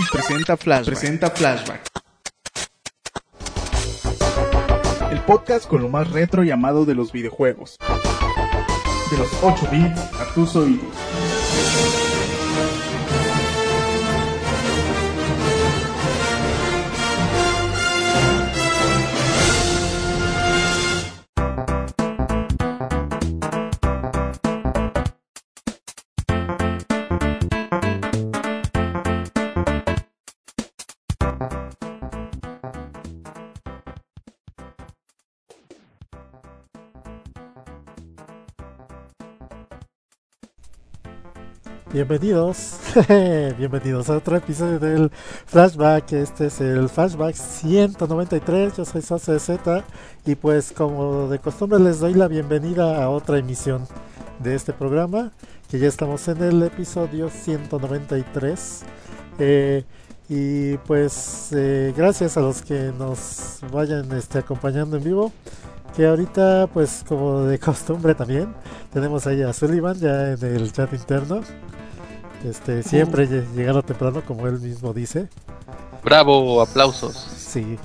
presenta Flashback. El podcast con lo más retro y amado de los videojuegos. De los 8 bits a tus oídos. Bienvenidos, bienvenidos a otro episodio del Flashback. Este es el Flashback 193. Yo soy Sose Z y pues como de costumbre les doy la bienvenida a otra emisión de este programa, que ya estamos en el episodio 193. Y pues gracias a los que nos vayan acompañando en vivo, que ahorita pues como de costumbre también tenemos ahí a Sullivan ya en el chat interno. Siempre llegando temprano, como él mismo dice. Bravo, aplausos. Sí.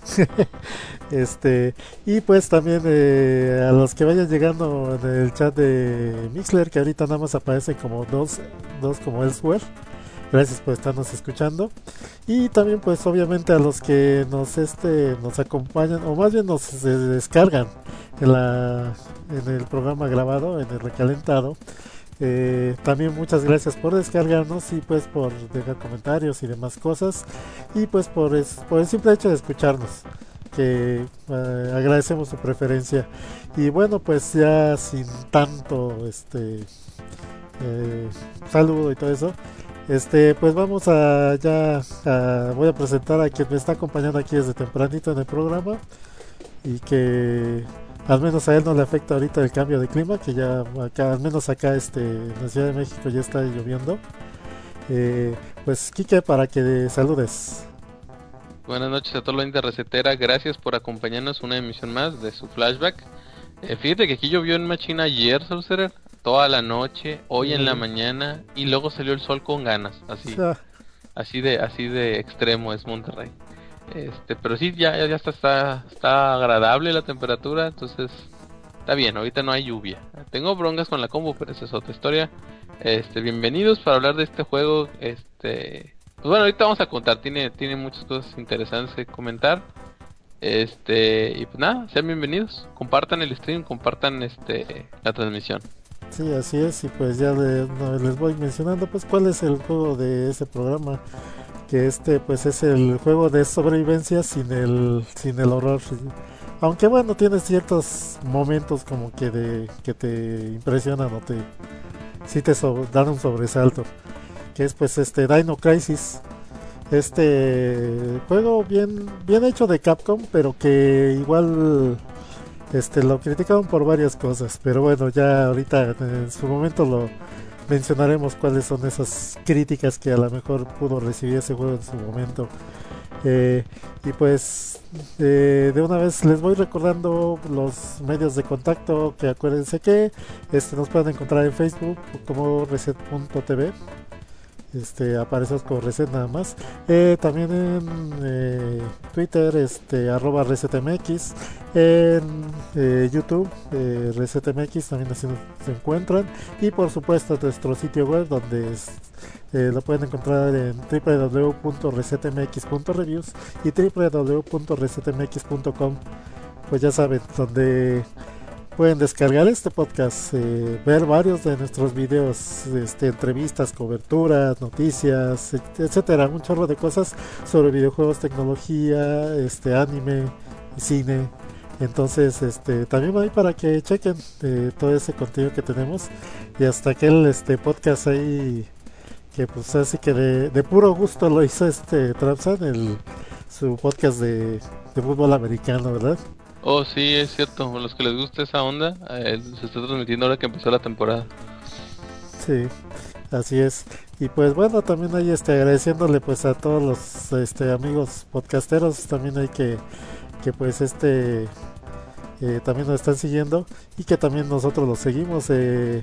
Y pues también a los que vayan llegando en el chat de Mixler, que ahorita nada más aparecen como dos como elsewhere. Gracias por estarnos escuchando. Y también pues obviamente a los que nos acompañan, o más bien nos descargan en el programa grabado, en el recalentado. También muchas gracias por descargarnos y pues por dejar comentarios y demás cosas, y pues por el simple hecho de escucharnos, que agradecemos su preferencia. Y bueno, pues ya sin tanto saludo y todo eso, pues vamos voy a presentar a quien me está acompañando aquí desde tempranito en el programa, y que al menos a él no le afecta ahorita el cambio de clima, que ya acá, al menos acá en la Ciudad de México ya está lloviendo. Pues Kike, para que saludes. Buenas noches a toda la gente resetera, gracias por acompañarnos una emisión más de su Flashback. Fíjate que aquí llovió en Machina ayer, Saucerer, toda la noche, hoy en la mañana, y luego salió el sol con ganas, así de extremo es Monterrey. Pero sí, ya está agradable la temperatura, entonces está bien. Ahorita no hay lluvia. Tengo broncas con la combo, pero esa es otra historia. Bienvenidos para hablar de este juego. Pues bueno, ahorita vamos a contar. Tiene muchas cosas interesantes que comentar. Y pues nada, sean bienvenidos. Compartan el stream, compartan la transmisión. Sí, así es. Y pues ya les voy mencionando pues cuál es el juego de ese programa. Que pues es el juego de sobrevivencia sin el horror. Aunque bueno, tiene ciertos momentos como que te impresionan o sí te dan un sobresalto. Que es pues Dino Crisis. Juego bien hecho de Capcom, pero que igual lo criticaron por varias cosas. Pero bueno, ya ahorita en su momento lo mencionaremos cuáles son esas críticas que a lo mejor pudo recibir ese juego en su momento. Y pues de una vez les voy recordando los medios de contacto, que acuérdense que nos pueden encontrar en Facebook como reset.tv. Aparecemos como Reset nada más. También en Twitter, @ResetMX. En YouTube, ResetMX, también así se encuentran. Y por supuesto nuestro sitio web, donde lo pueden encontrar en www.resetmx.reviews y www.resetmx.com. Pues ya saben, donde pueden descargar este podcast, ver varios de nuestros videos, entrevistas, coberturas, noticias, etcétera, un chorro de cosas sobre videojuegos, tecnología, anime, cine. Entonces, también hay para que chequen todo ese contenido que tenemos, y hasta aquel podcast ahí que pues así que de puro gusto lo hizo Trapsan, su podcast de fútbol americano, ¿verdad? Oh, sí, es cierto. A los que les gusta esa onda, se está transmitiendo ahora que empezó la temporada. Sí, así es. Y pues bueno, también hay agradeciéndole pues a todos los amigos podcasteros también hay que pues también nos están siguiendo, y que también nosotros los seguimos.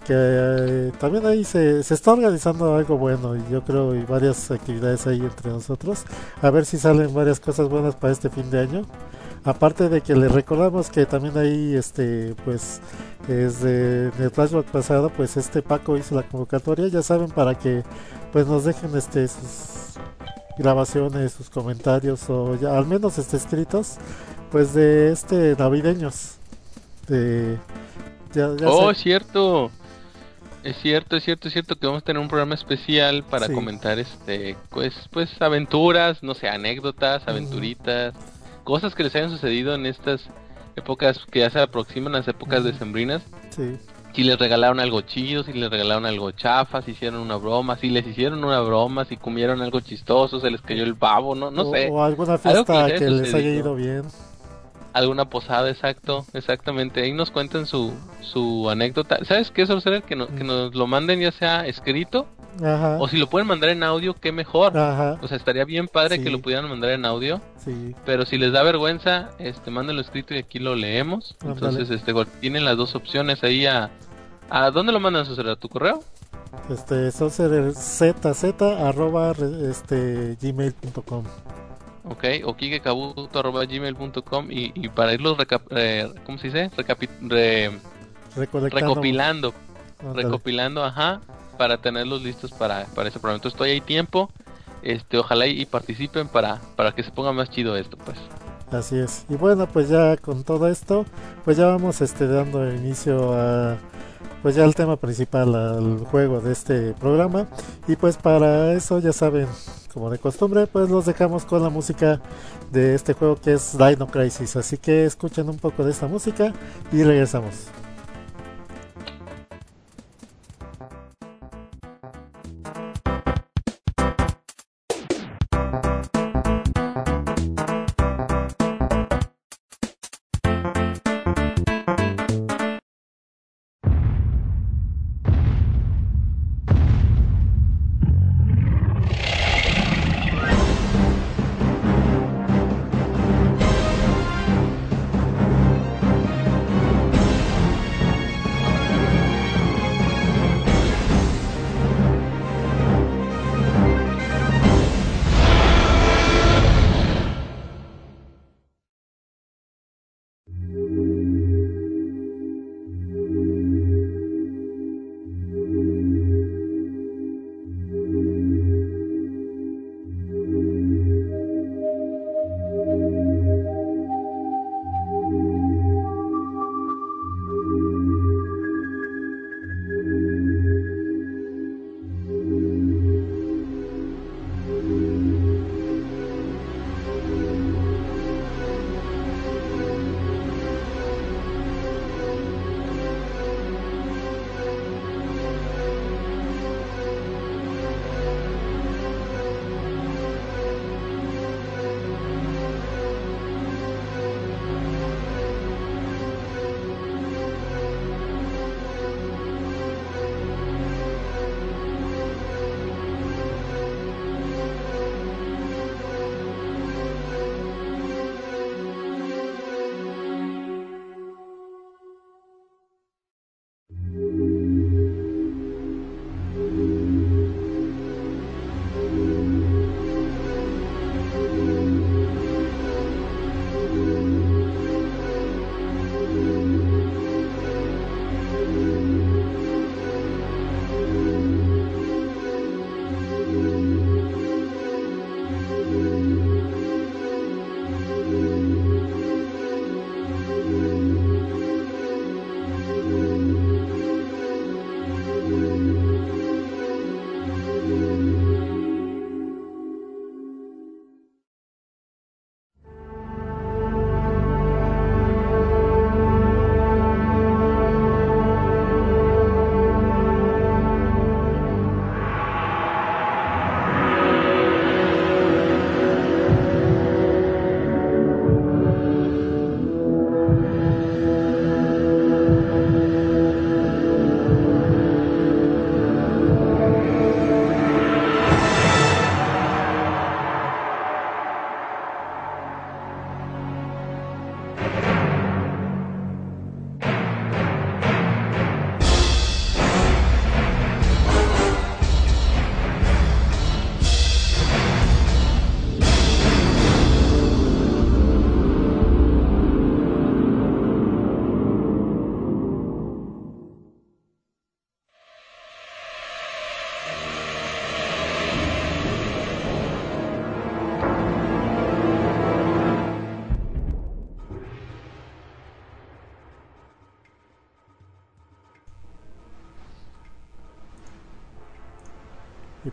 que también ahí se está organizando algo bueno y yo creo y varias actividades ahí entre nosotros, a ver si salen varias cosas buenas para este fin de año. Aparte de que les recordamos que también ahí pues desde el flashback pasado pues Paco hizo la convocatoria, ya saben, para que pues nos dejen sus grabaciones, sus comentarios o ya al menos escritos pues de navideños de ya Oh, sé. es cierto. Es cierto que vamos a tener un programa especial para Sí. comentar pues aventuras, no sé, anécdotas, Ujú, aventuritas, cosas que les hayan sucedido en estas épocas que ya se aproximan, las épocas ujú, decembrinas. sí. Si les regalaron algo chido, si les regalaron algo chafa, si hicieron una broma, si les hicieron una broma, si comieron algo chistoso, se les cayó O, el babo, no sé, o alguna algo que les fiesta haya que les haya sucedido. ido bien. Alguna posada, exacto, exactamente. Ahí nos cuentan su anécdota. ¿Sabes qué, Sorcerer? Que Mm, nos lo manden ya sea escrito ajá, o si lo pueden mandar en audio, qué mejor. ajá, O sea, estaría bien padre que lo sí, pudieran mandar en audio, sí, pero si les da vergüenza, mándenlo escrito y aquí lo leemos. ándale. Entonces, tienen las dos opciones ahí ¿a dónde lo mandan, Sorcerer? ¿A tu correo? Saucer zz arroba gmail.com. Ok, o kikekabuto@gmail.com y para irlos ¿cómo se dice? Recolectando, Recopilando, ándale. ajá, para tenerlos listos para ese programa. Entonces todavía hay tiempo, ojalá y participen para que se ponga más chido esto, pues. Así es. Y bueno, pues ya con todo esto, pues ya vamos dando inicio a pues ya el tema principal al juego de este programa. Y pues para eso ya saben, como de costumbre, pues los dejamos con la música de este juego que es Dino Crisis. Así que escuchen un poco de esta música y regresamos.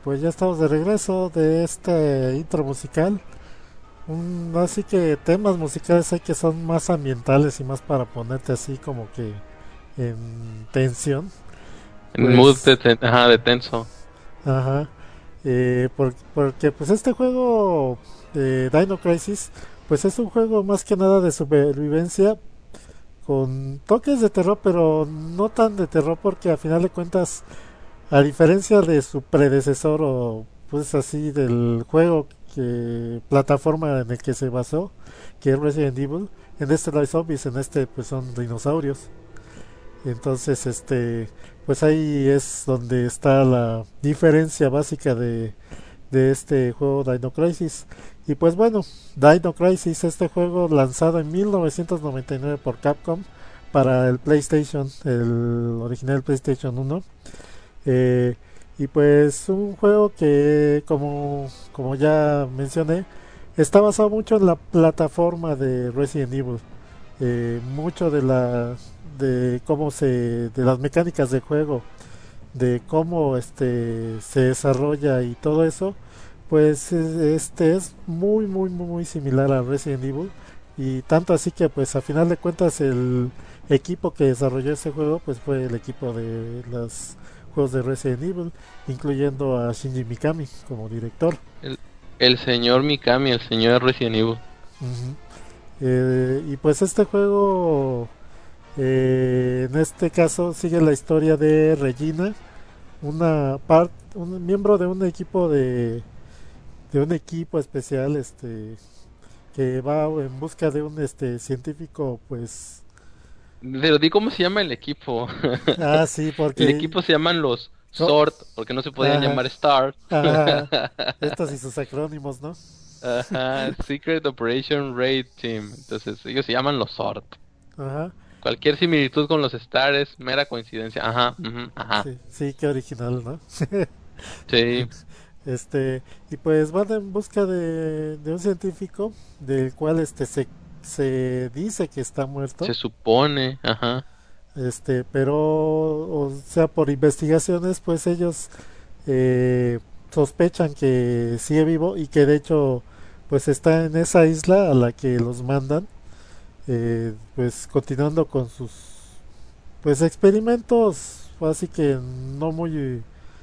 pues ya estamos de regreso de este intro musical. Así que temas musicales hay que son más ambientales y más para ponerte así como que en tensión. En mood de tenso. Ajá. Porque pues este juego Dino Crisis pues es un juego más que nada de supervivencia con toques de terror, pero no tan de terror porque a final de cuentas, a diferencia de su predecesor o pues así del juego que plataforma en el que se basó, que es Resident Evil, en este no hay zombies, en este pues son dinosaurios. Entonces pues ahí es donde está la diferencia básica de este juego Dino Crisis. Y pues bueno, Dino Crisis, este juego lanzado en 1999 por Capcom para el PlayStation, el original PlayStation 1. Y pues un juego que, como ya mencioné, está basado mucho en la plataforma de Resident Evil. Mucho de cómo de las mecánicas de juego, de cómo se desarrolla y todo eso, pues es muy similar a Resident Evil, y tanto así que pues a final de cuentas el equipo que desarrolló ese juego pues fue el equipo de los juegos de Resident Evil, incluyendo a Shinji Mikami como director. El señor Mikami, el señor Resident Evil. Y pues este juego en este caso sigue la historia de Regina, un miembro de un equipo de un equipo especial que va en busca de un científico pues. Pero di cómo se llama el equipo. Sí, porque el equipo se llaman los SWORD, porque no se podían llamar STAR. Estos y sus acrónimos, ¿no? Ajá, Secret Operation Raid Team. Entonces ellos se llaman los SWORD. Ajá. Cualquier similitud con los STAR es mera coincidencia. Ajá. Sí, qué original, ¿no? Sí. Y pues van en busca de un científico del cual se dice que está muerto. Se supone, ajá. Pero o sea, por investigaciones pues ellos sospechan que sigue vivo y que de hecho pues está en esa isla a la que los mandan, pues continuando con sus pues experimentos así que no muy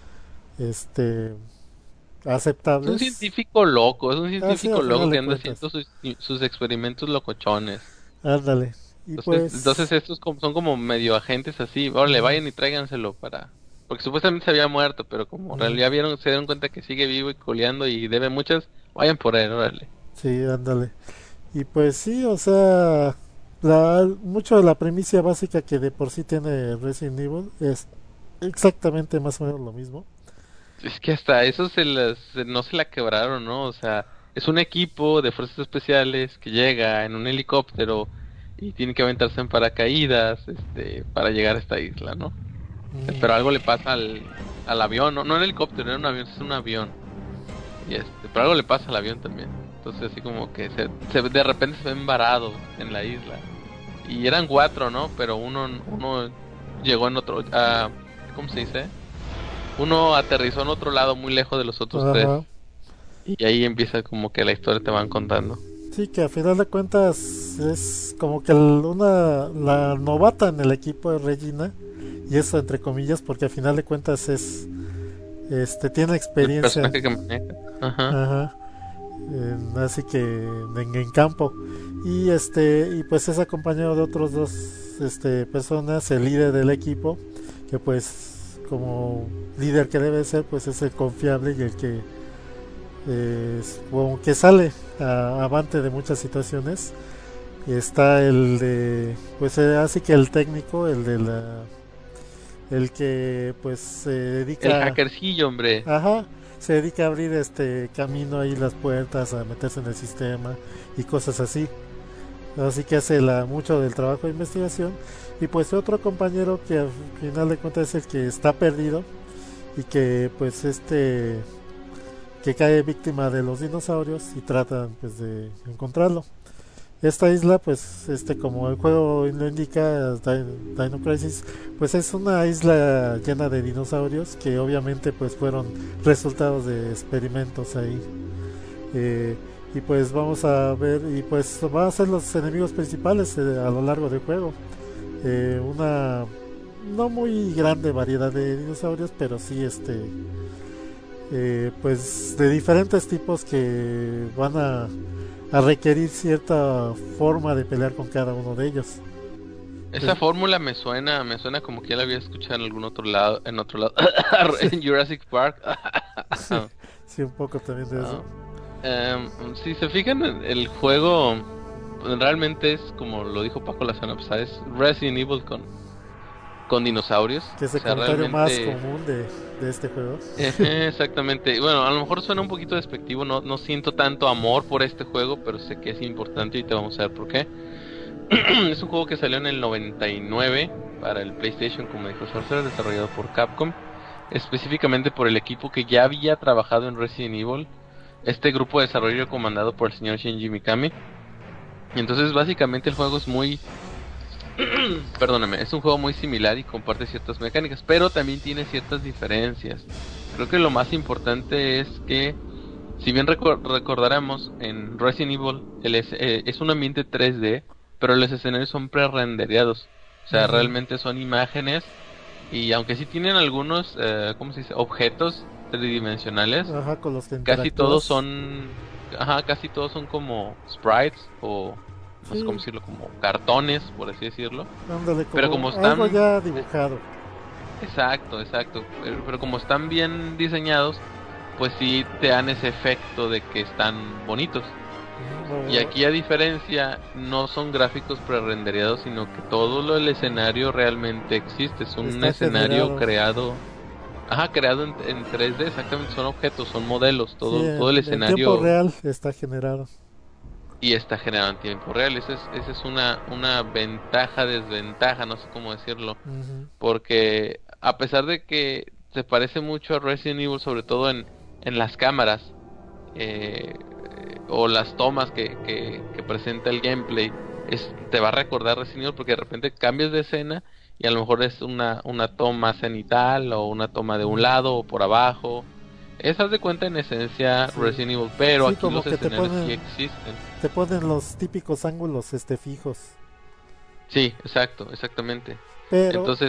aceptables. Es un científico loco, Sí, que anda haciendo sus experimentos locochones. Ándale. Y pues entonces estos son como medio agentes así, órale, vayan y tráiganselo porque supuestamente se había muerto, pero como en realidad se dieron cuenta que sigue vivo y coleando y debe muchas, vayan por él, órale. Sí, ándale. Y pues sí, o sea, mucho de la premisa básica que de por sí tiene Resident Evil es exactamente más o menos lo mismo. Es que hasta eso no se la quebraron, ¿no? O sea, es un equipo de fuerzas especiales que llega en un helicóptero y tiene que aventarse en paracaídas, para llegar a esta isla, ¿no? Pero algo le pasa al avión, no el helicóptero, era un avión, es un avión. Y pero algo le pasa al avión también. Entonces así como que de repente se ven varados en la isla. Y eran 4, ¿no? Pero uno llegó en otro, ¿cómo se dice? Uno aterrizó en otro lado muy lejos de los otros 3. Y ahí empieza como que la historia te van contando. Sí, que a final de cuentas es como que la novata en el equipo de Regina, y eso entre comillas porque a final de cuentas tiene experiencia. El personaje que maneja. Ajá. Así que en campo. Y y pues es acompañado de otros 2 personas, el líder del equipo, que pues como líder que debe ser, pues es el confiable y el que como que sale avante de muchas situaciones. Y está el de pues así que el técnico, el que pues se dedica el hackercillo, hombre. Se dedica a abrir camino ahí, las puertas, a meterse en el sistema y cosas así. Así que hace mucho del trabajo de investigación. Y pues otro compañero que al final de cuentas es el que está perdido y que pues que cae víctima de los dinosaurios y tratan pues de encontrarlo. Esta isla, pues, como el juego lo indica, Dino Crisis, pues es una isla llena de dinosaurios que obviamente pues fueron resultados de experimentos ahí. Eh, y pues vamos a ver, y pues van a ser los enemigos principales a lo largo del juego. Una no muy grande variedad de dinosaurios, pero sí pues de diferentes tipos que van a requerir cierta forma de pelear con cada uno de ellos. Esa fórmula me suena como que ya la había escuchado en algún otro lado, en Jurassic Park. Sí, un poco también de eso. Si se fijan, el juego realmente es, como lo dijo Paco la semana pasada, es Resident Evil con dinosaurios. Que es el comentario más común de este juego. Exactamente. Bueno, a lo mejor suena un poquito despectivo, no siento tanto amor por este juego, pero sé que es importante y te vamos a ver por qué. Es un juego que salió en el 99 para el PlayStation, como dijo Sorcerer, desarrollado por Capcom, específicamente por el equipo que ya había trabajado en Resident Evil. Este grupo de desarrollo comandado por el señor Shinji Mikami. Y entonces básicamente el juego es muy perdóname, es un juego muy similar y comparte ciertas mecánicas, pero también tiene ciertas diferencias. Creo que lo más importante es que, si bien recordaremos, en Resident Evil es un ambiente 3D, pero los escenarios son pre-rendereados. O sea, realmente son imágenes, y aunque sí tienen algunos, ¿cómo se dice? Objetos tridimensionales, Ajá, con los que casi todos son como sprites o no sé cómo decirlo, como cartones, por así decirlo. Ándale, pero como están algo ya dibujado. Exacto. Pero como están bien diseñados, pues sí te dan ese efecto de que están bonitos. Y aquí, a diferencia, no son gráficos pre-rendereados, sino que todo el escenario realmente existe. Es un escenario creado en 3D, exactamente. Son objetos, son modelos, todo el escenario en tiempo real está generado. Y está generado en tiempo real. Esa es una ventaja, desventaja, no sé cómo decirlo. Porque a pesar de que se parece mucho a Resident Evil, sobre todo en las cámaras, o las tomas que presenta el gameplay, te va a recordar Resident Evil, porque de repente cambias de escena y a lo mejor es una toma cenital, o una toma de un lado o por abajo. Haz de cuenta, en esencia, Resident Evil, pero aquí los escenarios sí existen. Te ponen los típicos ángulos fijos. Sí, exactamente. Pero, entonces,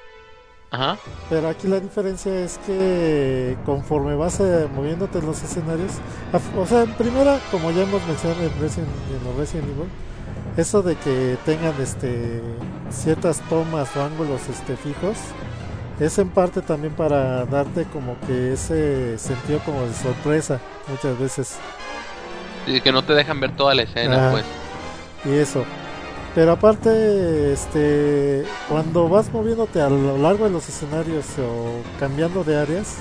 pero aquí la diferencia es que conforme vas moviéndote en los escenarios, o sea, en primera, como ya hemos mencionado en Resident Evil, eso de que tengan ciertas tomas o ángulos fijos, es en parte también para darte como que ese sentido como de sorpresa muchas veces. Y que no te dejan ver toda la escena, pues. Y eso. Pero aparte, cuando vas moviéndote a lo largo de los escenarios o cambiando de áreas,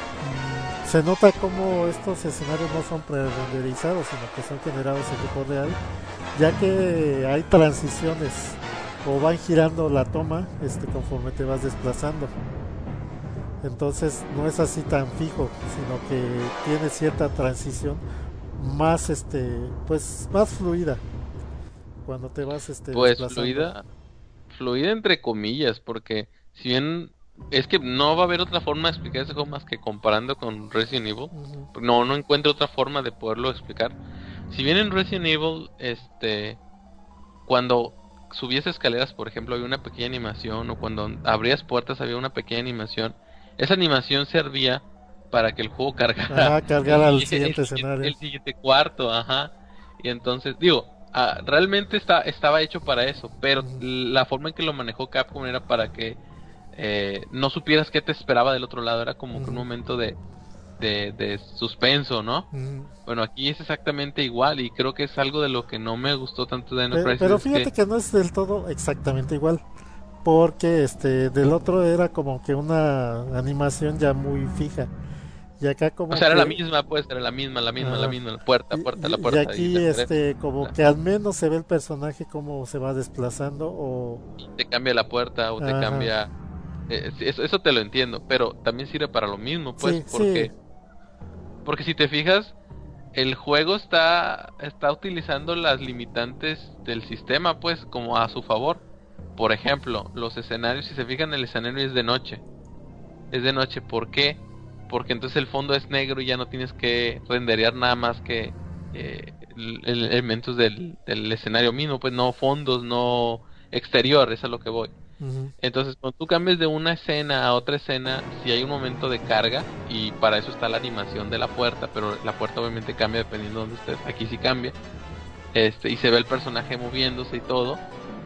se nota como estos escenarios no son pre-renderizados, sino que son generados en tiempo real, ya que hay transiciones o van girando la toma conforme te vas desplazando. Entonces no es así tan fijo, sino que tiene cierta transición más pues más fluida cuando te vas pues desplazando. fluida entre comillas, porque si bien es que no va a haber otra forma de explicar ese juego más que comparando con Resident Evil. No encuentro otra forma de poderlo explicar. Si bien en Resident Evil, cuando subías escaleras, por ejemplo, había una pequeña animación, o cuando abrías puertas había una pequeña animación. Esa animación servía para que el juego cargara al siguiente escenario, el siguiente cuarto, y entonces, realmente estaba hecho para eso, pero la forma en que lo manejó Capcom era para que no supieras qué te esperaba del otro lado. Era como que un momento de suspenso, ¿no? Bueno, aquí es exactamente igual, y creo que es algo de lo que no me gustó tanto de Dino Crisis. Pero fíjate que no es del todo exactamente igual, porque del otro era como que una animación ya muy fija, y acá como o sea, era la misma, pues, era la misma, la puerta, la puerta. Y aquí como que al menos se ve el personaje cómo se va desplazando, o y te cambia la puerta, o te cambia, eso te lo entiendo, pero también sirve para lo mismo, pues, porque si te fijas, el juego está utilizando las limitantes del sistema, pues, como a su favor. Por ejemplo, los escenarios, si se fijan, el escenario es de noche. Es de noche, ¿por qué? Porque entonces el fondo es negro y ya no tienes que renderear nada más que elementos del escenario mismo, pues no fondos, no exterior, es a lo que voy. Ujú. Entonces, cuando tú cambias de una escena a otra escena, si hay un momento de carga, y para eso está la animación de la puerta, pero la puerta obviamente cambia dependiendo de donde estés. Aquí sí cambia. Y se ve el personaje moviéndose y todo.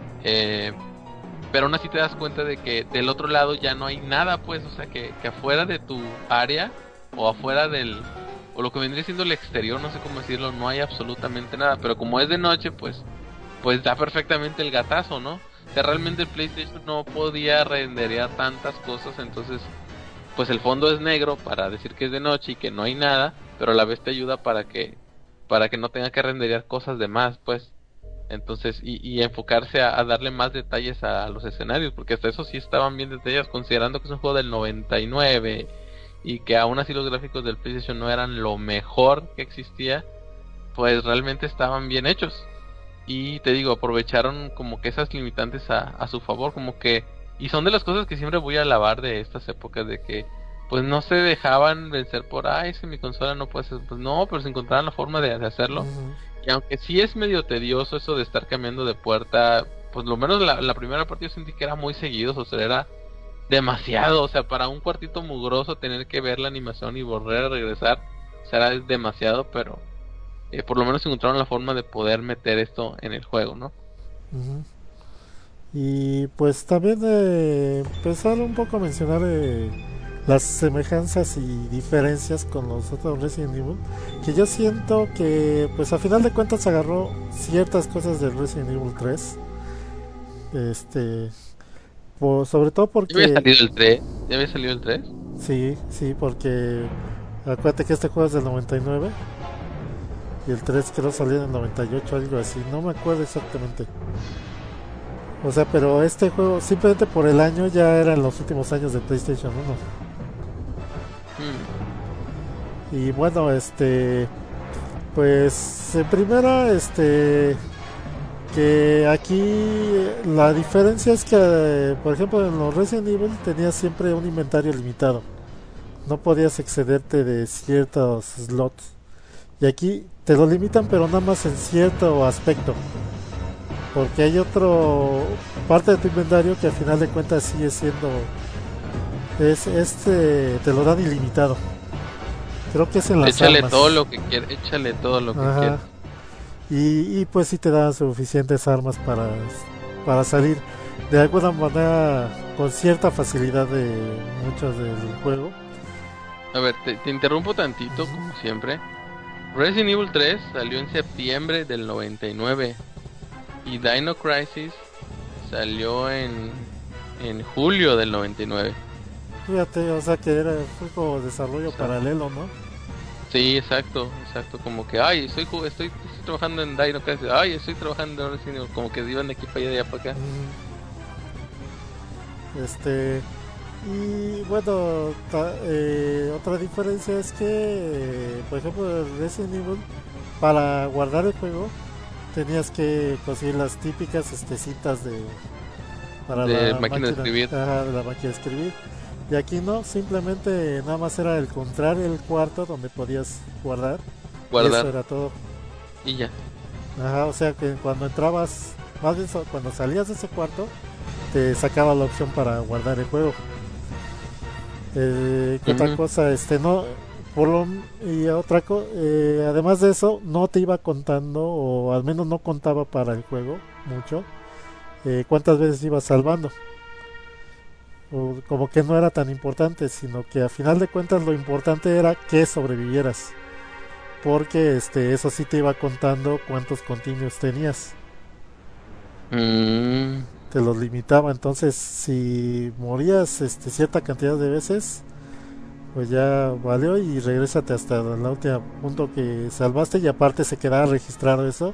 Pero aún así te das cuenta de que del otro lado ya no hay nada, pues, o sea, que afuera de tu área, o afuera o lo que vendría siendo el exterior, no sé cómo decirlo, no hay absolutamente nada. Pero como es de noche, pues da perfectamente el gatazo, ¿no? O sea, realmente el PlayStation no podía renderear tantas cosas, entonces pues el fondo es negro para decir que es de noche y que no hay nada, pero a la vez te ayuda para que no tenga que renderear cosas de más, pues. Entonces, y enfocarse a darle más detalles a los escenarios, porque hasta eso sí estaban bien detallados, considerando que es un juego del 99 y que aún así los gráficos del PlayStation no eran lo mejor que existía, pues realmente estaban bien hechos. Y te digo, aprovecharon como que esas limitantes a su favor, como que, y son de las cosas que siempre voy a alabar de estas épocas, de que pues no se dejaban vencer por, ay, si mi consola no puede ser, pues no, pero se encontraron la forma de hacerlo. Ujú. Y aunque sí es medio tedioso eso de estar cambiando de puerta, pues lo menos la primera parte yo sentí que era muy seguido, o sea, era demasiado, o sea, para un cuartito mugroso tener que ver la animación y volver a regresar, será demasiado, pero por lo menos encontraron la forma de poder meter esto en el juego, ¿no? Ujú. Y pues también empezar un poco a mencionar las semejanzas y diferencias con los otros Resident Evil, que yo siento que pues a final de cuentas agarró ciertas cosas del Resident Evil 3, este, sobre todo ¿Ya había porque salido el 3? ¿Ya había salido el 3? sí, sí, porque acuérdate que este juego es del 99 y el 3 creo salió en el 98, algo así, no me acuerdo exactamente. O sea, pero este juego simplemente por el año ya eran los últimos años de PlayStation 1. Mm. Y bueno, pues en primera, que aquí la diferencia es que, por ejemplo, en los Resident Evil tenías siempre un inventario limitado. No podías excederte de ciertos slots. Y aquí te lo limitan, pero nada más en cierto aspecto. Porque hay otro parte de tu inventario que al final de cuentas sigue siendo te lo dan ilimitado. Creo que es en las Échale armas. todo lo que quieras, échale todo lo que Ajá. quieras. Y pues sí te dan suficientes armas para salir de alguna manera con cierta facilidad de muchos del juego. A ver, te interrumpo tantito, como siempre. Resident Evil 3 salió en septiembre del 99 y Dino Crisis salió en julio del 99. Fíjate, o sea que fue como desarrollo O sea, paralelo, ¿no? sí, exacto, como que, ay, estoy trabajando en Dino Crisis, ay, estoy trabajando en Resident Evil, como que iban de aquí para allá, de allá para acá. Y bueno, otra diferencia es que, por ejemplo, en Resident Evil, para guardar el juego, tenías que conseguir las típicas citas para De la máquina de escribir. ajá, de la máquina de escribir. Y aquí no, simplemente nada más era el encontrar el cuarto donde podías guardar. Y eso Guardar, era todo. y ya. Ajá, o sea que cuando entrabas, más bien cuando salías de ese cuarto, te sacaba la opción para guardar el juego. ¿Qué otra Ujú. cosa? No, y además de eso, no te iba contando, o al menos no contaba para el juego mucho, cuántas veces ibas salvando. O como que no era tan importante, sino que a final de cuentas lo importante era que sobrevivieras. Porque eso sí te iba contando cuántos continuos tenías. Mm. Te los limitaba. Entonces, si morías cierta cantidad de veces, pues ya valió y regrésate hasta el último punto que salvaste. Y aparte se quedaba registrado eso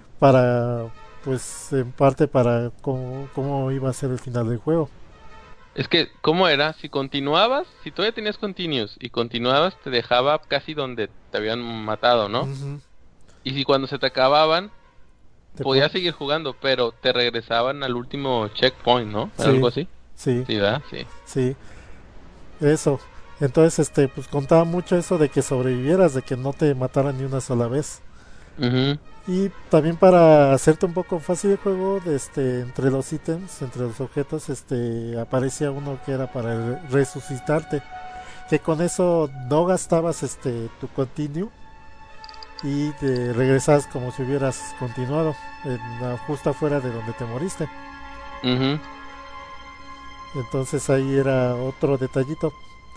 para, pues en parte para cómo iba a ser el final del juego. Es que, ¿cómo era? Si continuabas, si todavía tenías continuos y continuabas, te dejaba casi donde te habían matado, ¿no? Ujú. Y si cuando se te acababan, Te podías pon- seguir jugando, pero te regresaban al último checkpoint, ¿no? Algo Sí, así. sí, Sí, ¿verdad? Sí. sí, eso. Entonces, pues contaba mucho eso de que sobrevivieras, de que no te mataran ni una sola vez. Mhm. Y también para hacerte un poco fácil el juego, entre los ítems, entre los objetos, aparecía uno que era para resucitarte, que con eso no gastabas tu continuo y te regresas como si hubieras continuado justo afuera de donde te moriste. Mhm. Entonces ahí era otro detallito.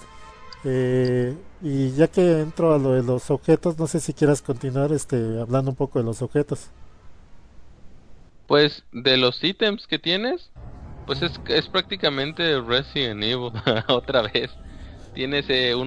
Y ya que entro a lo de los objetos, no sé si quieras continuar hablando un poco de los objetos. Pues de los ítems que tienes, pues es prácticamente Resident Evil otra vez. Tienes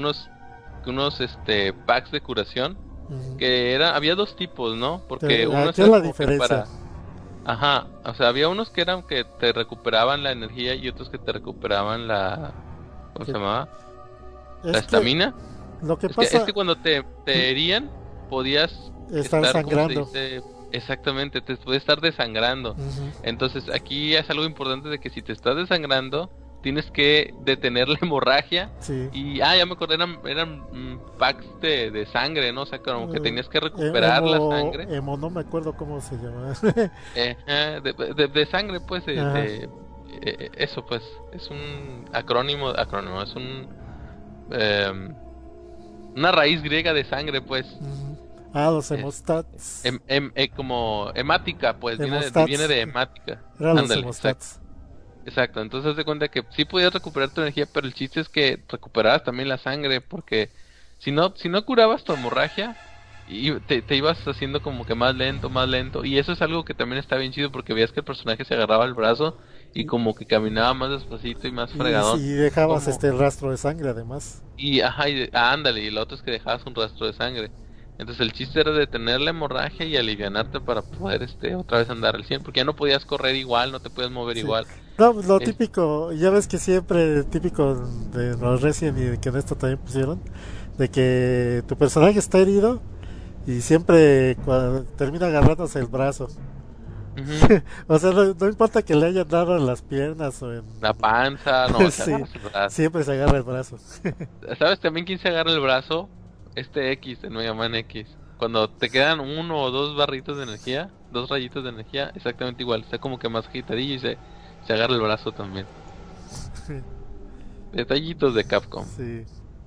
unos packs de curación Ujú. que había dos tipos, ¿no? Porque unos Aquí es eran la como que diferencia. ajá, o sea, había unos que eran que te recuperaban la energía y otros que te recuperaban ¿cómo se Que llamaba? La es que estamina. lo que Es que pasa, cuando te herían, podías estar estar, ¿cómo se sangrando. dice? Exactamente, te podías estar desangrando. Ujú. Entonces, aquí es algo importante de que si te estás desangrando, tienes que detener la hemorragia. Sí. Ya me acordé, eran packs de sangre, ¿no? O sea, como que tenías que recuperar la Emo, sangre. emo, no me acuerdo cómo se llama. De sangre, pues, Ajá. eso, pues, es un acrónimo, es em, una raíz griega de sangre, pues. Ujú. Ah, los Este, hemostats. como hemática, pues viene Hemostats. de hemática. Eran los Ándale, exacto. hemostats. Exacto. Entonces haz de cuenta que sí podías recuperar tu energía, pero el chiste es que recuperaras también la sangre, porque si no curabas tu hemorragia, y te ibas haciendo como que más lento, y eso es algo que también está bien chido porque veías que el personaje se agarraba el brazo y como que caminaba más despacito y más fregadón. Y dejabas Como, el rastro de sangre además. ajá, ándale, y lo otro es que dejabas un rastro de sangre. Entonces el chiste era detener la hemorragia y alivianarte para poder otra vez andar al 100 porque ya no podías correr igual, no te podías mover Sí. igual. No, pues lo Es, típico, ya ves que siempre típico de los Resident y que en esto también pusieron, de que tu personaje está herido y siempre termina agarrándose el brazo. ujú, O sea, no importa que le hayan dado en las piernas o en... la panza, no, te Sí, agarras el brazo. siempre se agarra el brazo. ¿Sabes también quién se agarra el brazo? X, el Mega Man X. Cuando te quedan uno o dos barritos de energía, dos rayitos de energía, exactamente igual. Está como que más agitadillo y se agarra el brazo también. Detallitos de Capcom. Sí.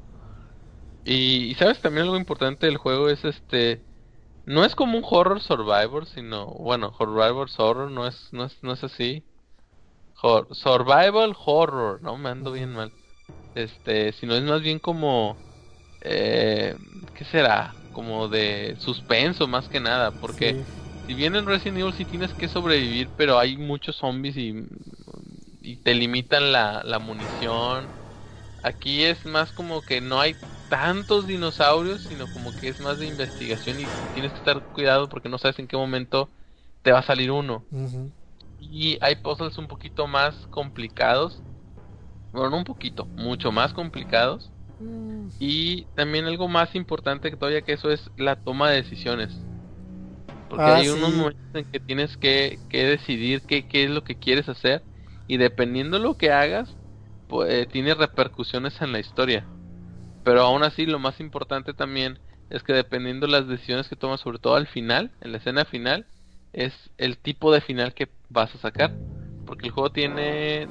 Y sabes también algo importante del juego es no es como un horror survivor, sino, bueno, survivor horror no es así. Survival horror, no me ando bien Ujú. mal. Sino es más bien como, eh, ¿qué será? Como de suspenso más que nada, porque Sí. si bien en Resident Evil sí tienes que sobrevivir, pero hay muchos zombies y te limitan la munición. Aquí es más como que no hay tantos dinosaurios, sino como que es más de investigación y tienes que estar cuidado porque no sabes en qué momento te va a salir uno. Ujú. Y hay puzzles un poquito más complicados, bueno, no un poquito, mucho más complicados. Mm. Y también algo más importante que todavía que eso es la toma de decisiones. Porque Ah, hay unos sí. momentos en que tienes que decidir qué es lo que quieres hacer. Y dependiendo lo que hagas, pues tiene repercusiones en la historia. Pero aún así, lo más importante también es que dependiendo las decisiones que tomas, sobre todo al final, en la escena final, es el tipo de final que vas a sacar. Porque el juego tiene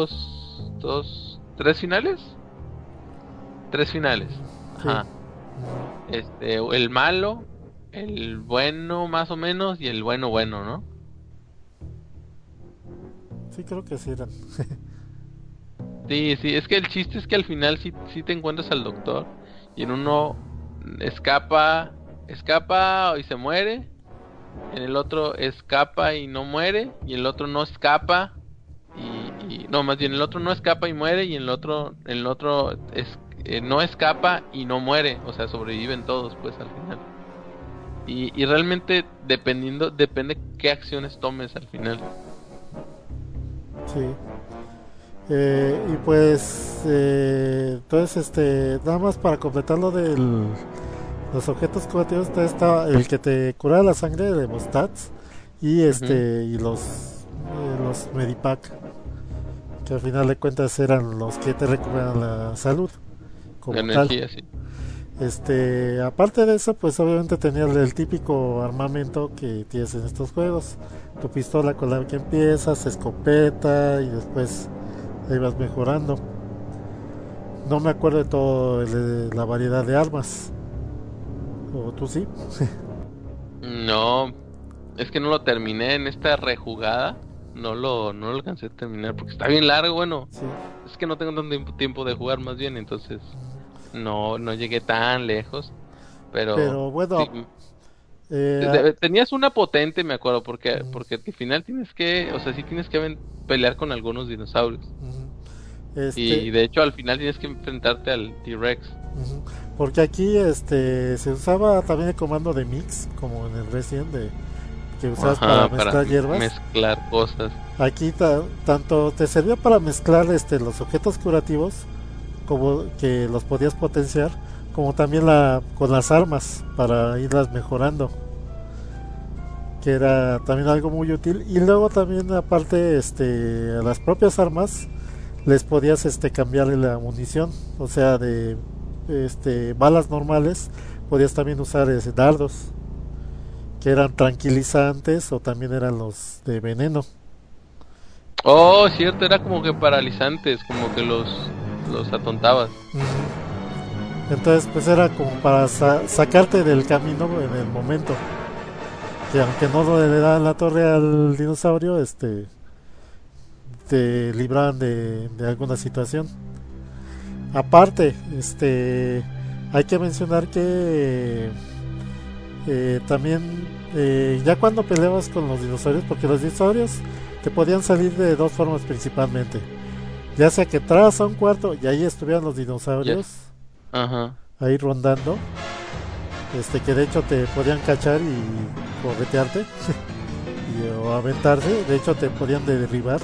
tres finales. Tres finales. Sí. Ajá. El malo, el bueno más o menos y el bueno bueno, ¿no? Sí, creo que sí eran. Sí, sí, es que el chiste es que al final sí te encuentras al doctor y en uno escapa y se muere, en el otro escapa y no muere y el otro no escapa no, más bien el otro no escapa y muere y el otro no escapa y no muere, o sea, sobreviven todos pues al final. Y realmente depende qué acciones tomes al final. Sí. Y pues, entonces, nada más para completar lo de los objetos curativos, está el que te cura la sangre de Hemostats y Ujú. y los Medipack, que al final de cuentas eran los que te recuperan la salud La como tal. energía, sí. Aparte de eso, pues obviamente tenía el típico armamento que tienes en estos juegos. Tu pistola con la que empiezas, escopeta y después ahí vas mejorando. No me acuerdo de todo la variedad de armas. ¿O tú sí? No, es que no lo terminé en esta rejugada. No lo alcancé a terminar porque está bien largo. Bueno, Sí. es que no tengo tanto tiempo de jugar más bien, entonces no llegué tan lejos. Pero Pero bueno, sí, eh, tenías una potente, me acuerdo, porque mm, porque al final tienes que, o sea, sí tienes que pelear con algunos dinosaurios. Y este, de hecho al final tienes que enfrentarte al T-Rex. porque aquí se usaba también el comando de mix, como en el Resident, que usabas para Ajá, para mezclar hierbas. mezclar cosas. Aquí tanto te servía para mezclar los objetos curativos, como que los podías potenciar, como también con las armas para irlas mejorando, que era también algo muy útil. Y luego también aparte a las propias armas les podías cambiarle la munición, o sea, de balas normales podías también usar dardos, que eran tranquilizantes o también eran los de veneno. Oh, cierto, era como que paralizantes, como que los atontabas. Entonces pues era como para sacarte del camino en el momento, que aunque no le dan la torre al dinosaurio, te libraban de alguna situación. Aparte, hay que mencionar que también ya cuando peleabas con los dinosaurios, porque los dinosaurios te podían salir de dos formas principalmente, ya sea que entras a un cuarto y ahí estuvieran los Yes. dinosaurios Ajá. ahí rondando, que de hecho te podían cachar y corretearte o aventarse, de hecho te podían derribar,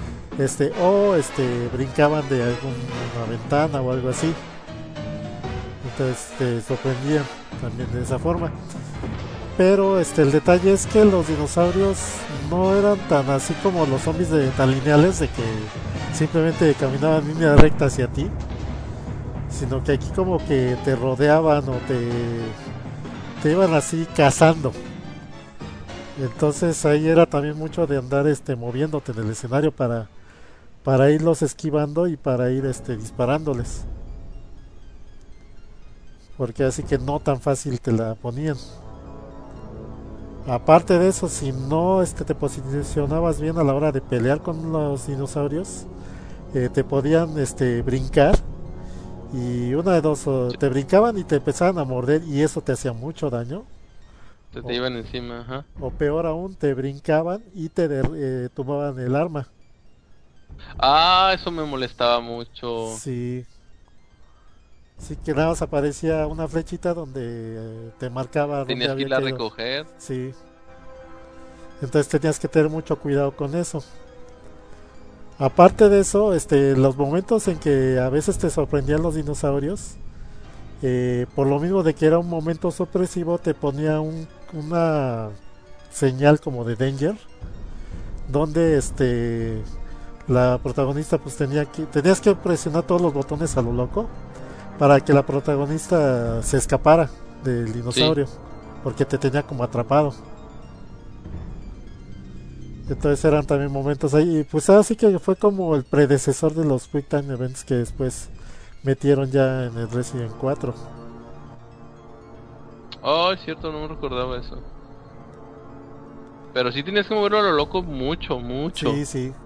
o brincaban de alguna ventana o algo así, entonces te sorprendían también de esa forma. Pero el detalle es que los dinosaurios no eran tan así como los zombies tan lineales, de que simplemente caminaban en línea recta hacia ti, sino que aquí como que te rodeaban o te iban así cazando. Entonces ahí era también mucho de andar moviéndote en el escenario para irlos esquivando y para ir disparándoles. Porque así que no tan fácil te la ponían. Aparte de eso, si no te posicionabas bien a la hora de pelear con los dinosaurios, te podían brincar y una de dos, o Sí, te brincaban y te empezaban a morder y eso te hacía mucho daño, te o, iban encima, ajá. o peor aún, te brincaban y te tomaban el arma. Ah, eso me molestaba mucho. Sí, sí, que nada más aparecía una flechita donde te marcaba dónde Tenías que había irla a caído. recoger. Sí, entonces tenías que tener mucho cuidado con eso. Aparte de eso, los momentos en que a veces te sorprendían los dinosaurios, por lo mismo de que era un momento sorpresivo, te ponía una señal como de danger, donde la protagonista pues tenías que presionar todos los botones a lo loco para que la protagonista se escapara del Sí. dinosaurio, porque te tenía como atrapado. Entonces eran también momentos ahí. Y pues así que fue como el predecesor de los Quick Time Events que después metieron ya en el Resident 4. Oh, es cierto, no me recordaba eso. Pero sí tenías que moverlo a lo loco mucho, mucho. Sí, sí.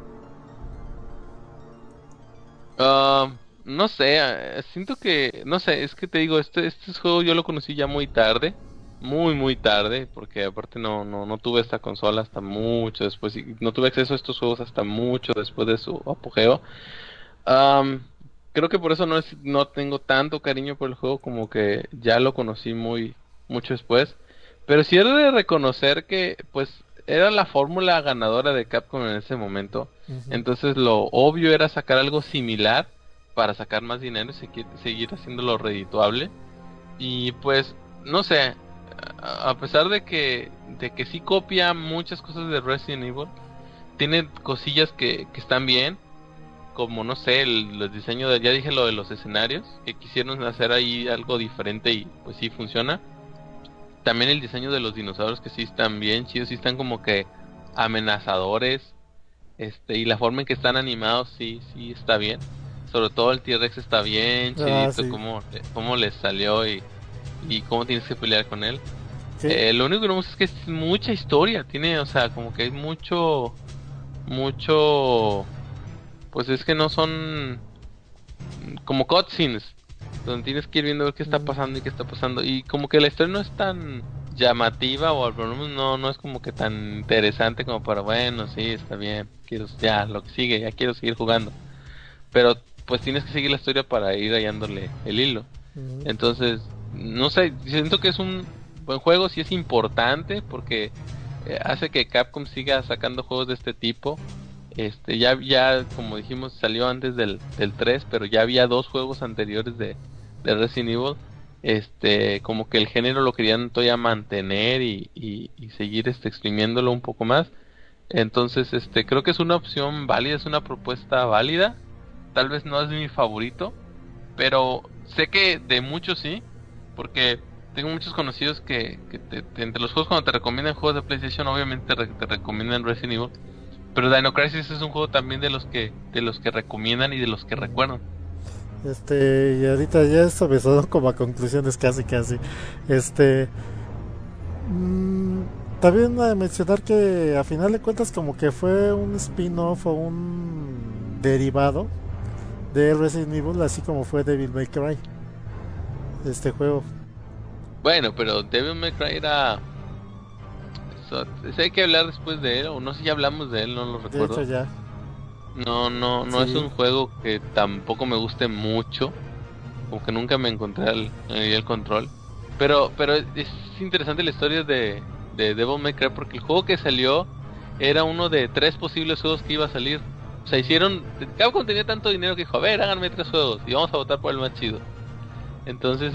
No sé, siento que, no sé, es que te digo, este juego yo lo conocí ya muy tarde, muy tarde, porque aparte no tuve esta consola hasta mucho después, y no tuve acceso a estos juegos hasta mucho después de su apogeo. Am, Creo que por eso no tengo tanto cariño por el juego, como que ya lo conocí mucho después. Pero sí he de reconocer que, pues, era la fórmula ganadora de Capcom en ese momento. Ujú. Entonces lo obvio era sacar algo similar para sacar más dinero y seguir haciéndolo redituable. Y pues, no sé, a pesar de que sí copia muchas cosas de Resident Evil, tiene cosillas que están bien, como no sé, los diseños ya dije lo de los escenarios, que quisieron hacer ahí algo diferente y pues sí funciona. También el diseño de los dinosaurios que sí están bien chidos, sí están como que amenazadores, y la forma en que están animados sí está bien. Sobre todo el T-Rex está bien Ah, chidito, sí. cómo les salió y cómo tienes que pelear con él. ¿Qué? Lo único que no me gusta es que es mucha historia, tiene, o sea, como que hay mucho, pues es que no son como cutscenes, donde tienes que ir viendo ver qué está Mm, pasando y qué está pasando, y como que la historia no es tan llamativa, o al menos no es como que tan interesante como para, bueno, sí, está bien, quiero ya, lo que sigue, ya quiero seguir jugando, pero pues tienes que seguir la historia para ir hallándole el hilo. mm. Entonces, no sé, siento que es un buen juego, sí es importante porque hace que Capcom siga sacando juegos de este tipo. Ya como dijimos, salió antes del 3, pero ya había dos juegos anteriores de Resident Evil. Como que el género lo querían todavía mantener y seguir exprimiéndolo un poco más. Entonces, creo que es una opción válida, es una propuesta válida. Tal vez no es mi favorito, pero sé que de muchos sí, porque tengo muchos conocidos que entre los juegos cuando te recomiendan juegos de PlayStation, obviamente te recomiendan Resident Evil, pero Dino Crisis es un juego también de los que recomiendan y de los que recuerdan. Y ahorita ya esto me sonó como a conclusiones casi casi. Este, mm, también a mencionar que a final de cuentas como que fue un spin-off o un derivado de Resident Evil, así como fue Devil May Cry, este juego. Bueno, pero Devil May Cry era... Ese hay que hablar después de él, o no sé si ya hablamos de él, no lo De hecho recuerdo. ya, No es sí, un juego que tampoco me guste mucho, como que nunca me encontré el control. Pero es interesante la historia de Devil May Cry porque el juego que salió era uno de tres posibles juegos que iba a salir. O sea, Capcom tenía tanto dinero que dijo, a ver, háganme tres juegos y vamos a votar por el más chido. Entonces,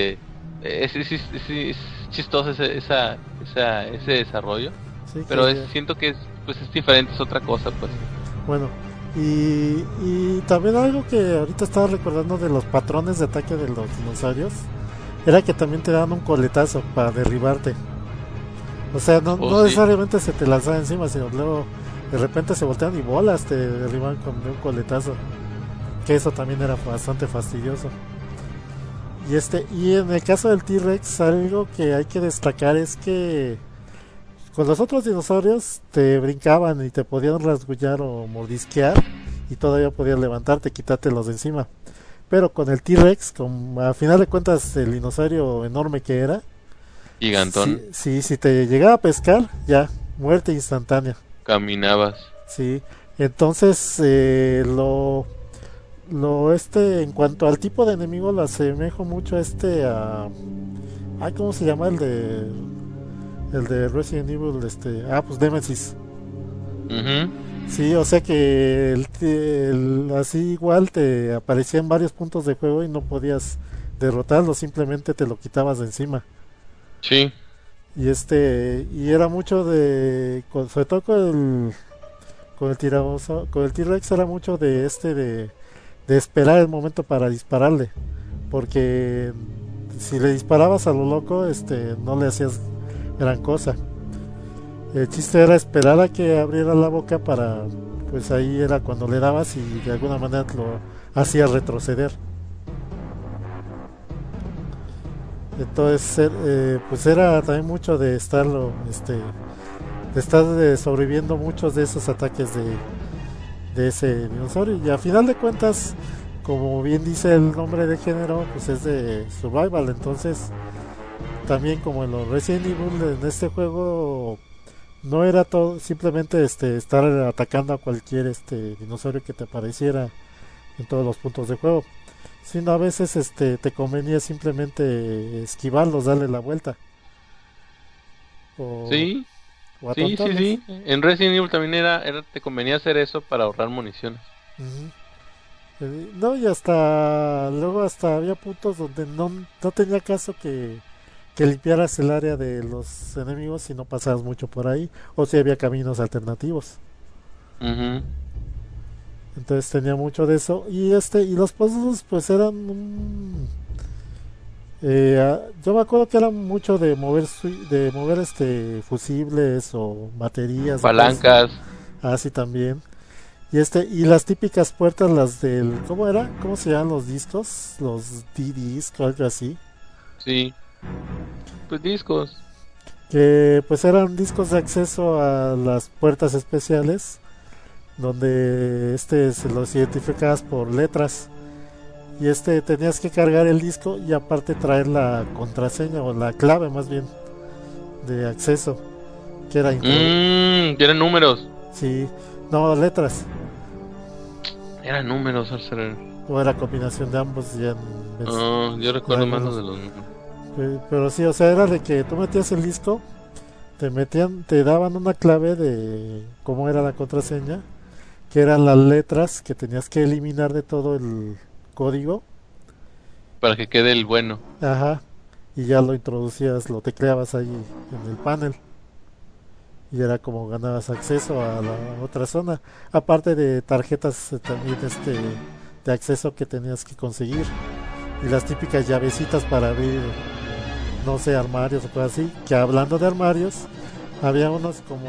es chistoso ese desarrollo. sí Pero que siento que es diferente, es otra cosa, pues. bueno. Y también algo que ahorita estaba recordando de los patrones de ataque de los dinosaurios era que también te daban un coletazo para derribarte. O sea, Oh, no sí. necesariamente se te lanzaba encima, sino luego de repente se voltean y bolas te derriban con un coletazo. Que eso también era bastante fastidioso. Y en el caso del T-Rex, algo que hay que destacar es que con los otros dinosaurios te brincaban y te podían rasguñar o mordisquear y todavía podías levantarte, quitártelos de encima. Pero con el T-Rex, a final de cuentas el dinosaurio enorme que era, Gigantón, si te llegaba a pescar, ya, muerte instantánea. caminabas. Sí, entonces en cuanto al tipo de enemigo lo asemejo mucho a ay, ¿cómo se llama el de Resident Evil? Pues Nemesis. Ujú. Sí, o sea que así igual te aparecía en varios puntos de juego y no podías derrotarlo, simplemente te lo quitabas de encima. Sí, Y era mucho sobre todo con el T-Rex era mucho de esperar el momento para dispararle, porque si le disparabas a lo loco, no le hacías gran cosa. El chiste era esperar a que abriera la boca pues ahí era cuando le dabas y de alguna manera lo hacías retroceder. Entonces, pues era también mucho de estar sobreviviendo muchos de esos ataques de ese dinosaurio. Y a final de cuentas, como bien dice el nombre de género, pues es de survival. Entonces, también como en los Resident Evil, en este juego no era todo simplemente estar atacando a cualquier dinosaurio que te apareciera en todos los puntos de juego, sino a veces te convenía simplemente esquivarlos, darle la vuelta o, sí. o a Sí, tontones. sí. En Resident Evil también te convenía hacer eso para ahorrar municiones. Ujú. No, y hasta luego hasta había puntos donde no tenía caso que limpiaras el área de los enemigos si no pasabas mucho por ahí, o si había caminos alternativos. Ujú. Entonces tenía mucho de eso. Y los puzzles pues eran yo me acuerdo que eran mucho de mover fusibles o baterías o cosas así. Palancas, Así también. Y las típicas puertas, las del, ¿cómo era? ¿Cómo se llaman los discos? Los D-Disc o algo así. sí. Pues discos. Que pues eran discos de acceso a las puertas especiales, donde se los identificabas por letras. Y tenías que cargar el disco y aparte traer la contraseña o la clave más bien de acceso, que era Eran números. sí, no, letras. Eran números, Arcer. O era combinación de ambos ya Yo en recuerdo más los algunos. de los números. Pero sí, o sea, era de que tú metías el disco, te daban una clave de cómo era la contraseña, que eran las letras que tenías que eliminar de todo el código. Para que quede el bueno. Ajá. Y ya lo introducías, lo tecleabas ahí en el panel. Y era como ganabas acceso a la otra zona. Aparte de tarjetas también de acceso que tenías que conseguir. Y las típicas llavecitas para abrir, no sé, armarios o cosas así. Que hablando de armarios, había unos como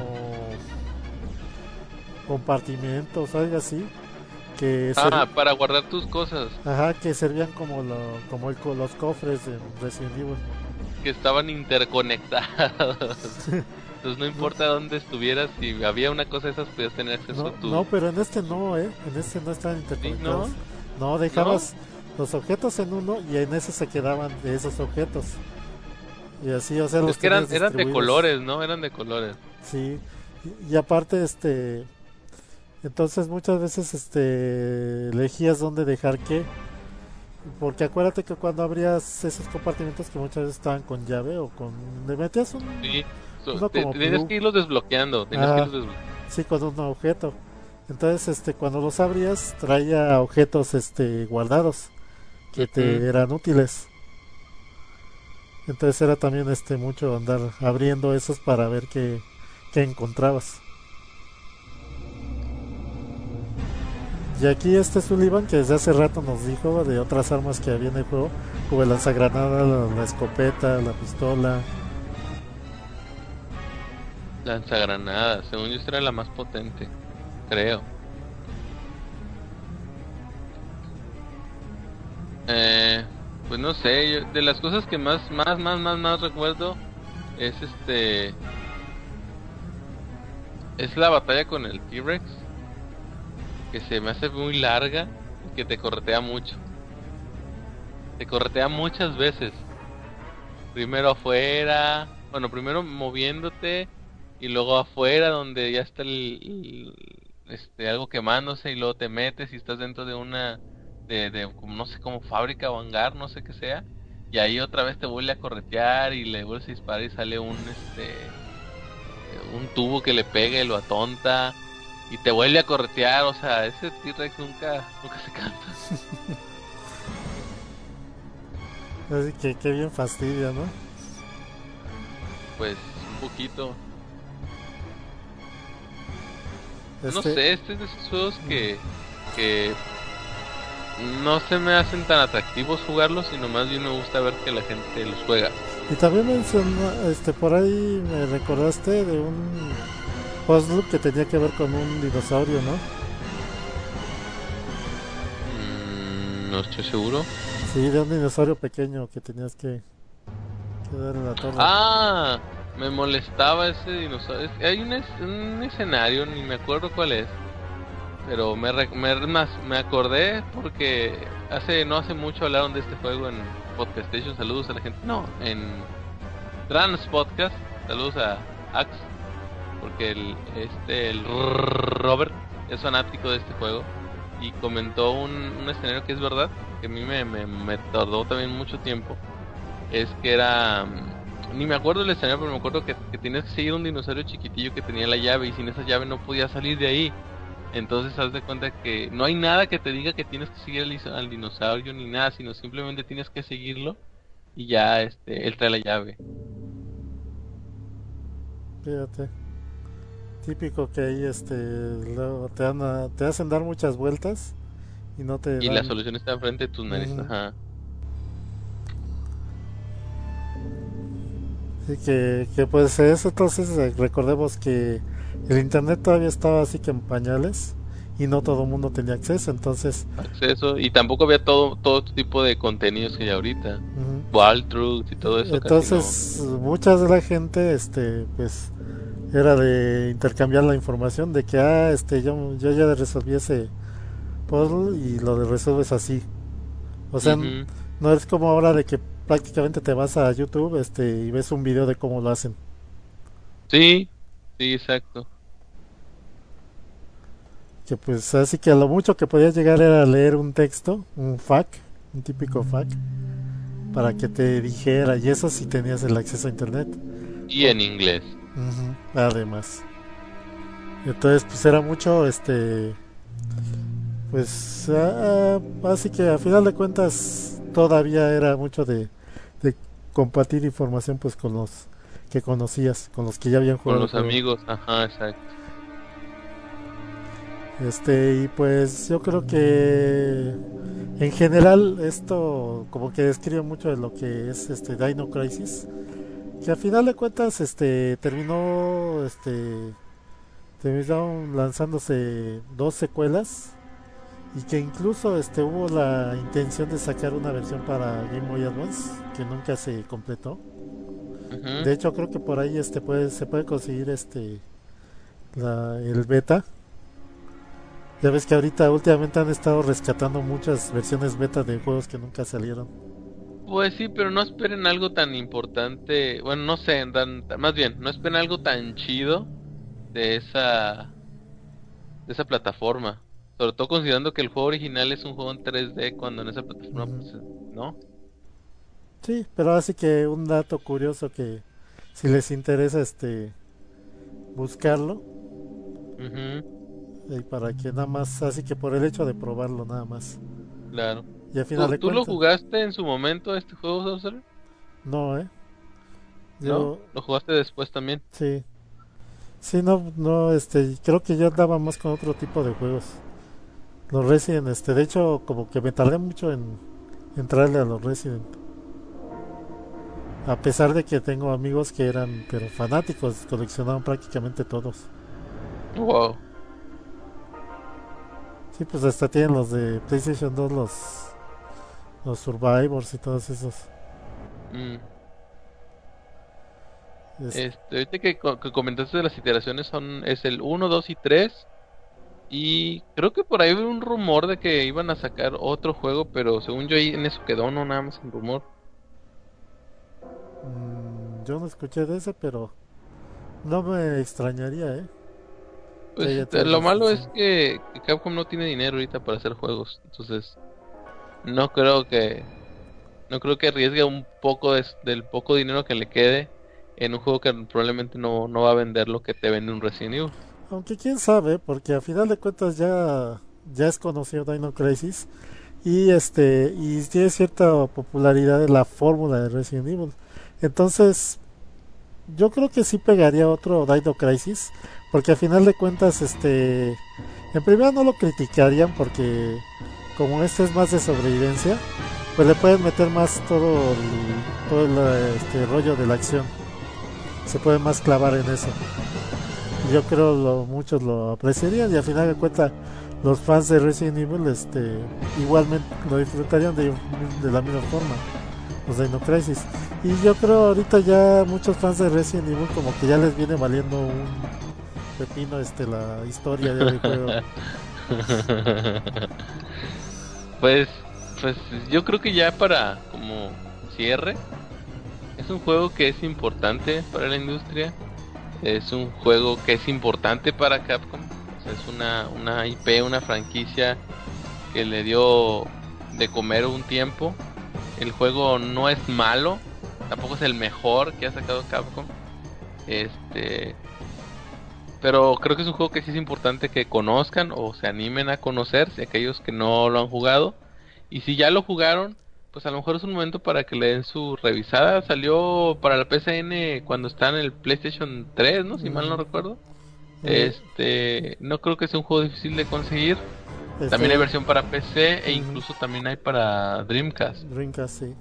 compartimentos, algo así. Para guardar tus cosas. Ajá, que servían los cofres en Resident Evil. Que estaban interconectados. Entonces no importa dónde estuvieras, si había una cosa de esas podías tener acceso No, a tu... no, pero en este no, ¿eh? En este no estaban ¿Sí? interconectados. ¿No? No, dejabas los objetos en uno y en ese se quedaban de esos objetos. Y así, o sea, los Es que eran tenías de distribuidos. colores, ¿no? Eran de colores. Sí. Y aparte, entonces muchas veces, elegías dónde dejar qué. Porque acuérdate que cuando abrías esos compartimentos que muchas veces estaban con llave o le metías Sí. uno como Tenías plug. que irlos desbloqueando. Sí, con un objeto. Entonces, cuando los abrías, traía objetos, guardados que te eran útiles. Entonces era también, mucho andar abriendo esos para ver qué encontrabas. Y aquí Sullivan, que desde hace rato nos dijo de otras armas que había en el juego, como el lanzagranada, la escopeta, la pistola. Lanzagranadas. Según yo, esta era la más potente. Creo. Pues no sé. De las cosas que más recuerdo es es la batalla con el T-Rex, que se me hace muy larga y que te corretea mucho. Te corretea muchas veces. Primero afuera, bueno, primero moviéndote y luego afuera donde ya está algo quemándose, y luego te metes y estás dentro de una como no sé, como fábrica o hangar, no sé qué sea, y ahí otra vez te vuelve a corretear y le vuelves a disparar y sale un tubo que le pega y lo atonta y te vuelve a corretear. O sea, ese T-Rex nunca se cansa. Así que bien fastidia, ¿no? Pues un poquito. No sé, es de esos juegos que no se me hacen tan atractivos jugarlos, sino más bien me gusta ver que la gente los juega. Y también mencionó, por ahí me recordaste de un puzzle que tenía que ver con un dinosaurio, ¿no? No estoy seguro. Sí, de un dinosaurio pequeño que tenías que darle la torre. Me molestaba ese dinosaurio. Hay un escenario, ni me acuerdo cuál es, pero me acordé porque no hace mucho hablaron de este juego en Podcastation. Saludos a la gente. No, en Trans Podcast. Saludos a Ax, porque el Robert es fanático de este juego y comentó un escenario que es verdad, que a mí me tardó también mucho tiempo. Es que era ni me acuerdo del escenario, pero me acuerdo que tenías que seguir un dinosaurio chiquitillo que tenía la llave y sin esa llave no podías salir de ahí. Entonces haz de cuenta que no hay nada que te diga que tienes que seguir al dinosaurio ni nada, sino simplemente tienes que seguirlo y ya él trae la llave. Fíjate. Típico que ahí luego te hacen dar muchas vueltas y no te Y la dan. solución está enfrente de tus narices, Ujú. ajá. Sí, que pues eso, entonces recordemos que el internet todavía estaba así que en pañales y no todo el mundo tenía acceso, entonces Acceso, y tampoco había todo tipo de contenidos que hay ahorita. ujú. Walkthroughs y todo eso casi no. Entonces mucha de la gente pues era de intercambiar la información de que yo ya resolví ese puzzle y lo resuelves así. O sea, Ujú. no es como ahora de que prácticamente te vas a YouTube y ves un video de cómo lo hacen. Sí, sí, exacto. Que pues así que a lo mucho que podías llegar era leer un texto, un FAQ, un típico FAQ, para que te dijera, y eso si tenías el acceso a internet. Y Por- en inglés. Ujú, además. Entonces pues era mucho, pues así que a final de cuentas todavía era mucho de compartir información pues con los que conocías, con los que ya habían Con jugado el los juego. amigos, ajá, exacto. Y pues yo creo que en general esto como que describe mucho de lo que es Dino Crisis, que a final de cuentas terminaron lanzándose dos secuelas y que incluso hubo la intención de sacar una versión para Game Boy Advance que nunca se completó. Ujú. De hecho creo que por ahí se puede conseguir el beta. Ya ves que ahorita últimamente han estado rescatando muchas versiones beta de juegos que nunca salieron. Pues sí, pero no esperen algo tan importante. Bueno, no sé, más bien, no esperen algo tan chido de esa plataforma. Sobre todo considerando que el juego original es un juego en 3D cuando en esa plataforma, Ujú. pues, ¿no? Sí, pero así que un dato curioso que si les interesa buscarlo Ujú, para que nada más, así que por el hecho de probarlo nada más. claro. Y al final ¿Tú, de tú lo cuentas, jugaste en su momento este juego, Saucer? no, ¿No? yo ¿Lo jugaste después también? sí, sí, no, creo que yo andaba más con otro tipo de juegos. Los Resident, de hecho, como que me tardé mucho en entrarle a los Resident. A pesar de que tengo amigos que eran, pero fanáticos, coleccionaban prácticamente todos. Wow. Sí, pues hasta tienen los de PlayStation 2, los Survivors y todos esos. Mm. Es- Ahorita que comentaste de las iteraciones es el uno 2 y 3. Y creo que por ahí hubo un rumor de que iban a sacar otro juego, pero según yo ahí en eso quedó, no nada más en rumor. yo no escuché de ese, pero no me extrañaría, que Pues haya toda una lo malo extensión. es que Capcom no tiene dinero ahorita para hacer juegos, entonces no creo que no creo que arriesgue un poco del poco dinero que le quede en un juego que probablemente no va a vender lo que te vende un Resident Evil. Aunque quién sabe, porque a final de cuentas ya es conocido Dino Crisis y tiene cierta popularidad en la fórmula de Resident Evil. Entonces, yo creo que sí pegaría otro Dino Crisis, porque a final de cuentas, en primera no lo criticarían porque como este es más de sobrevivencia, pues le pueden meter más todo el rollo de la acción. Se puede más clavar en eso. Yo creo muchos lo apreciarían y al final de cuentas los fans de Resident Evil igualmente lo disfrutarían de la misma forma, los Dino Crisis. Y yo creo ahorita ya muchos fans de Resident Evil como que ya les viene valiendo un pepino la historia del juego. Pues pues yo creo que ya para como cierre es un juego que es importante para la industria. Es un juego que es importante para Capcom. O sea, es una IP, una franquicia que le dio de comer un tiempo. El juego no es malo, tampoco es el mejor que ha sacado Capcom. Este, pero creo que es un juego que sí es importante que conozcan o se animen a conocer, si aquellos que no lo han jugado. Y si ya lo jugaron, pues a lo mejor es un momento para que le den su revisada. Salió para la PSN cuando está en el PlayStation 3, ¿no? Si mal no recuerdo. No creo que sea un juego difícil de conseguir. También hay versión para PC e incluso también hay para Dreamcast. Dreamcast, sí.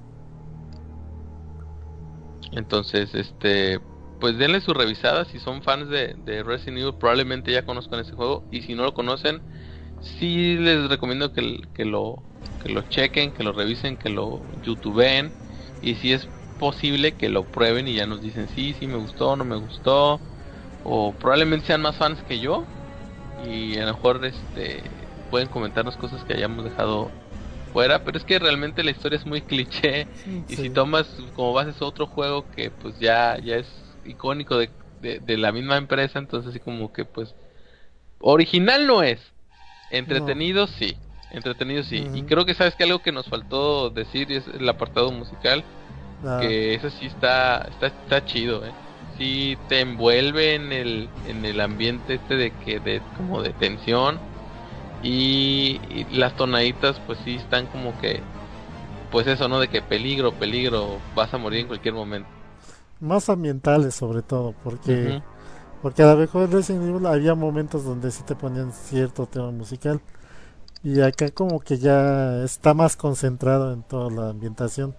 Entonces, pues denle su revisada. Si son fans de Resident Evil, probablemente ya conozcan ese juego. Y si no lo conocen, sí les recomiendo que lo chequen, que lo revisen, que lo youtubeen. Y si es posible, que lo prueben y ya nos dicen sí me gustó, no me gustó. O probablemente sean más fans que yo. Y a lo mejor pueden comentarnos cosas que hayamos dejado fuera, pero es que realmente la historia es muy cliché. Y si tomas como base otro juego que pues ya es icónico de la misma empresa, entonces así como que pues original no es, entretenido sí, y creo que sabes que algo que nos faltó decir es el apartado musical, que eso sí está chido, sí te envuelve en el ambiente de como de tensión. Y las tonaditas pues sí están como que, pues eso, ¿no? De que peligro, vas a morir en cualquier momento. Más ambientales sobre todo, porque a lo mejor en Resident Evil había momentos donde sí te ponían cierto tema musical. Y acá como que ya está más concentrado en toda la ambientación.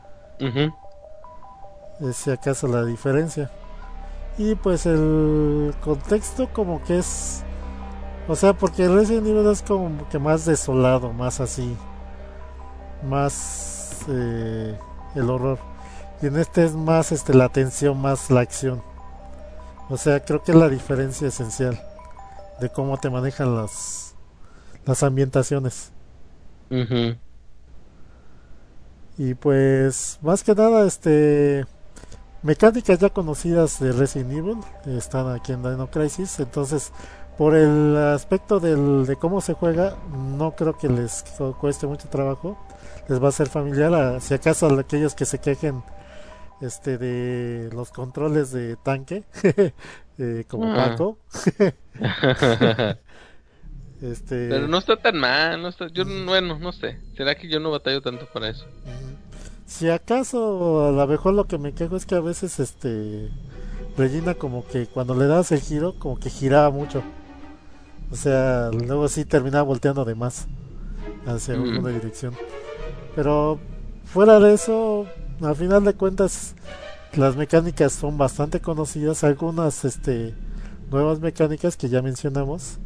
Es si acaso la diferencia. Y pues el contexto como que es... O sea, porque Resident Evil es como que más desolado, más así, más el horror. Y en este es más la tensión, más la acción. O sea, creo que es la diferencia esencial de cómo te manejan las ambientaciones. Y pues, más que nada, mecánicas ya conocidas de Resident Evil están aquí en Dino Crisis, entonces por el aspecto de cómo se juega, no creo que les cueste mucho trabajo. Les va a ser familiar, si acaso a aquellos que se quejen de los controles de tanque, como Paco. Pero no está tan mal, bueno, no sé. ¿Será que yo no batallo tanto para eso? Si acaso, a lo mejor lo que me quejo es que a veces Regina como que cuando le das el giro, como que giraba mucho. O sea, luego sí terminaba volteando de más hacia alguna dirección. Pero fuera de eso, al final de cuentas, las mecánicas son bastante conocidas. Algunas nuevas mecánicas que ya mencionamos.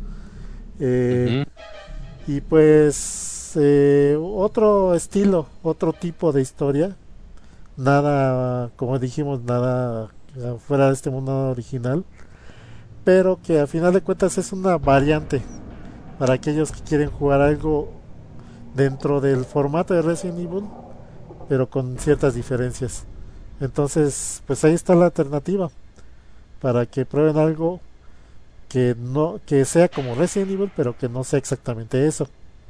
Y pues otro estilo, otro tipo de historia. Nada, como dijimos, nada fuera de este mundo original. Pero que al final de cuentas es una variante para aquellos que quieren jugar algo dentro del formato de Resident Evil, pero con ciertas diferencias. Entonces, pues ahí está la alternativa para que prueben algo que sea como Resident Evil, pero que no sea exactamente eso.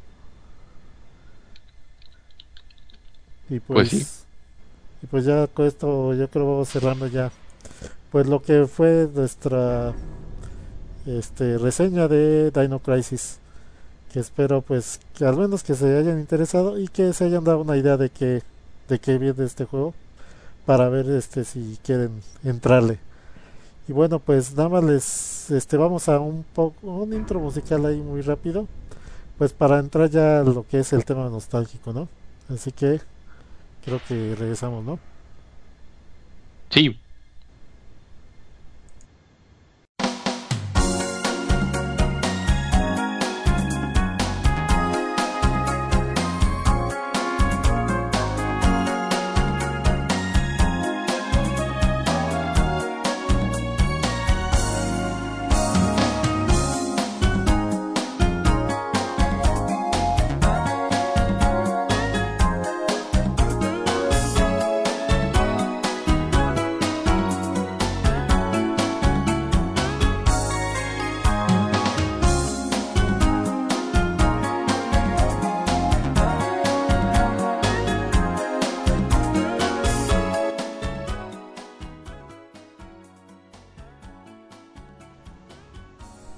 Y pues sí. Y pues ya con esto yo creo vamos cerrando ya pues lo que fue nuestra reseña de Dino Crisis, que espero pues que al menos que se hayan interesado y que se hayan dado una idea de qué viene este juego, para ver si quieren entrarle. Y bueno, pues nada más les vamos a un intro musical ahí muy rápido, pues para entrar ya a lo que es el tema nostálgico, ¿no? Así que creo que regresamos, ¿no? Sí.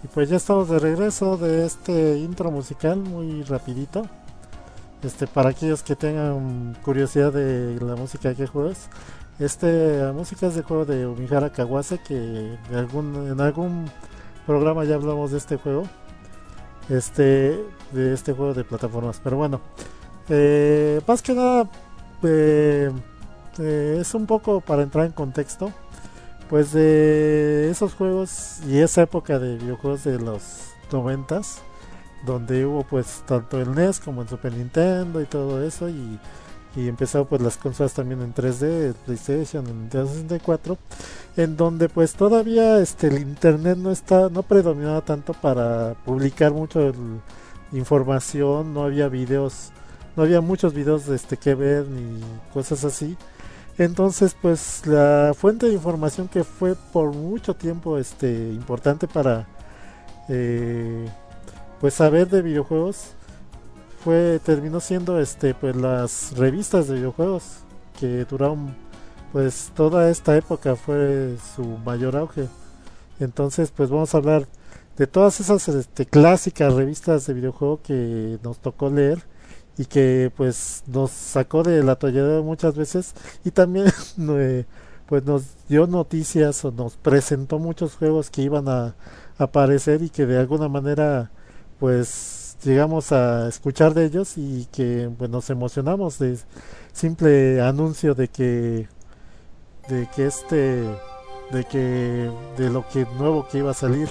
Y pues ya estamos de regreso de este intro musical muy rapidito. Para aquellos que tengan curiosidad de la música que juegas, la música es del juego de Umihara Kawase, que en algún programa ya hablamos de este juego, de este juego de plataformas. Pero bueno, más que nada es un poco para entrar en contexto, pues de esos juegos y esa época de videojuegos de los 90s, donde hubo pues tanto el NES como el Super Nintendo y todo eso, y empezaron pues las consolas también en 3D, el PlayStation, el Nintendo 64, en donde pues todavía el internet no predominaba tanto para publicar mucho información, no había muchos videos que ver ni cosas así. Entonces pues la fuente de información que fue por mucho tiempo importante para pues saber de videojuegos terminó siendo pues las revistas de videojuegos, que duraron pues toda esta época, fue su mayor auge. Entonces pues vamos a hablar de todas esas clásicas revistas de videojuego que nos tocó leer y que pues nos sacó del atolladero muchas veces, y también pues nos dio noticias o nos presentó muchos juegos que iban a aparecer y que de alguna manera pues llegamos a escuchar de ellos, y que pues nos emocionamos de simple anuncio de lo que nuevo que iba a salir,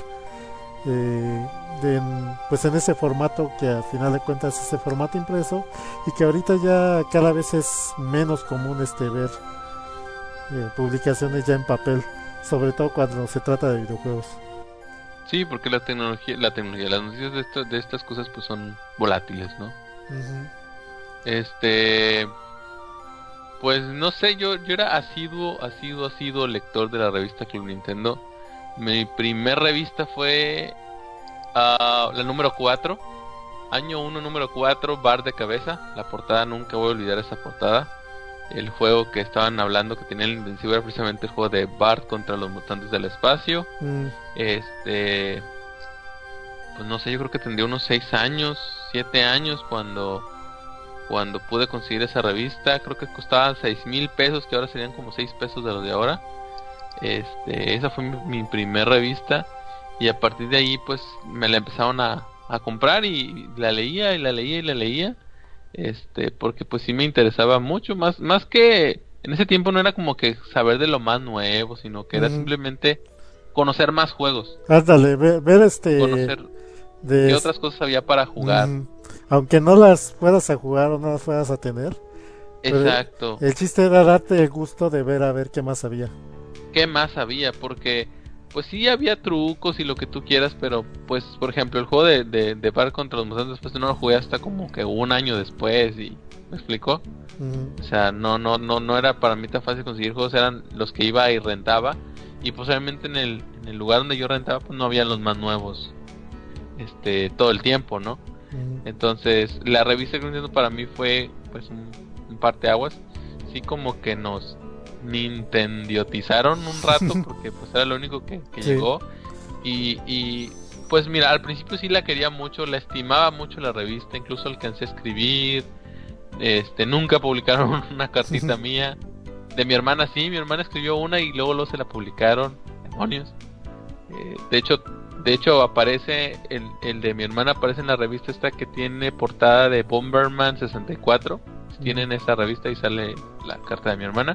pues en ese formato que al final de cuentas es ese formato impreso, y que ahorita ya cada vez es menos común ver publicaciones ya en papel, sobre todo cuando se trata de videojuegos. Sí, porque la tecnología, las noticias de estas cosas pues son volátiles, ¿no? Uh-huh. Pues no sé, yo era asiduo lector de la revista Club Nintendo. Mi primer revista fue la número 4, año 1, número 4, Bar de Cabeza. La portada, nunca voy a olvidar esa portada. El juego que estaban hablando que tenía el Invencible era precisamente el juego de Bart contra los mutantes del espacio. Pues no sé, yo creo que tendría unos 6 años, 7 años cuando pude conseguir esa revista. Creo que costaba 6,000 pesos, que ahora serían como 6 pesos de los de ahora. Esa fue mi primer revista, y a partir de ahí pues me la empezaron a comprar, y la leía porque pues sí me interesaba mucho, más que en ese tiempo no era como que saber de lo más nuevo, sino que era simplemente conocer más juegos. Ándale, ver conocer qué otras cosas había para jugar. Aunque no las fueras a jugar o no las fueras a tener. Exacto. El chiste era darte el gusto de ver a ver qué más había. ¿Qué más había? Porque pues sí había trucos y lo que tú quieras, pero pues por ejemplo el juego de Bar contra los mutantes después no lo jugué hasta como que un año después, y ¿me explicó? O sea, no era para mí tan fácil conseguir juegos, eran los que iba y rentaba, y posiblemente en el lugar donde yo rentaba pues no había los más nuevos todo el tiempo, ¿no? Entonces la revista que entiendo para mí fue pues un parteaguas, sí, como que nos nintendiotizaron un rato porque pues era lo único que llegó, y pues mira, al principio sí la quería mucho, la estimaba mucho la revista, incluso alcancé a escribir, nunca publicaron una cartita mía. De mi hermana sí, mi hermana escribió una y luego se la publicaron. Demonios. De hecho aparece el de mi hermana, aparece en la revista esta que tiene portada de Bomberman 64. Tienen esa revista y sale la carta de mi hermana.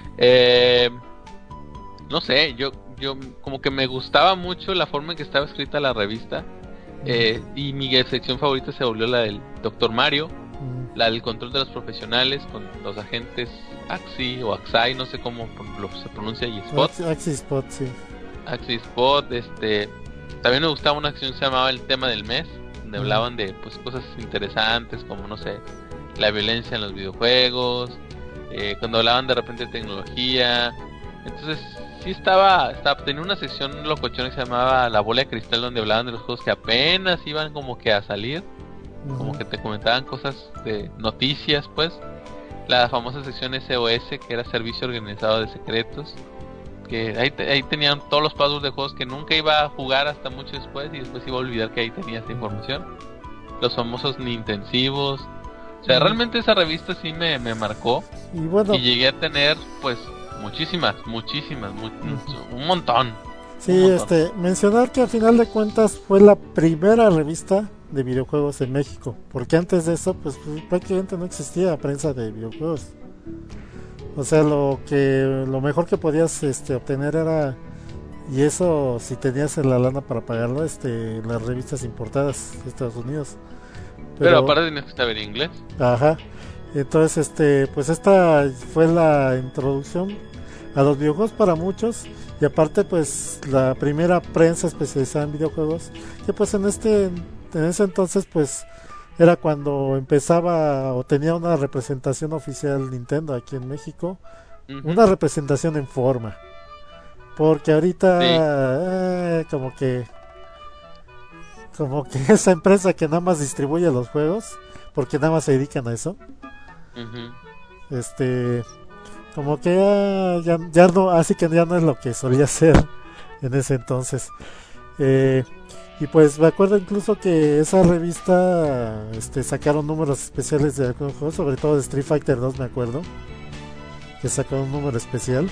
No sé, yo como que me gustaba mucho la forma en que estaba escrita la revista, y mi sección favorita se volvió la del Dr. Mario, la del control de los profesionales con los agentes Axi o Axai, no sé cómo se pronuncia, y Spot. Axi Spot, sí. Axi Spot. También me gustaba una sección que se llamaba El Tema del Mes, donde hablaban de pues cosas interesantes como, no sé, la violencia en los videojuegos, cuando hablaban de repente de tecnología. Entonces sí tenía una sección locochona que se llamaba La Bola de Cristal, donde hablaban de los juegos que apenas iban como que a salir, como que te comentaban cosas de noticias, pues. La famosa sección SOS, que era Servicio Organizado de Secretos, que ahí tenían todos los passwords de juegos que nunca iba a jugar hasta mucho después, y después iba a olvidar que ahí tenía esta información. Los famosos Nintensivos. O sea, realmente esa revista sí me marcó. Y bueno, y llegué a tener pues muchísimas, un montón. Sí, mencionar que a final de cuentas fue la primera revista de videojuegos en México, porque antes de eso pues prácticamente no existía prensa de videojuegos. O sea, lo mejor que podías obtener era, y eso si tenías la lana para pagarlo, las revistas importadas de Estados Unidos. Pero aparte tenías que saber inglés. Ajá. Entonces, pues esta fue la introducción a los videojuegos para muchos, y aparte pues la primera prensa especializada en videojuegos, que pues en ese entonces pues era cuando empezaba o tenía una representación oficial Nintendo aquí en México. Uh-huh. Una representación en forma, porque ahorita sí. Como que esa empresa que nada más distribuye los juegos, porque nada más se dedican a eso. Uh-huh. Como que ya no, así que ya no es lo que solía ser en ese entonces. Y pues me acuerdo incluso que esa revista sacaron números especiales de algunos juegos, sobre todo de Street Fighter 2, me acuerdo que sacaron un número especial.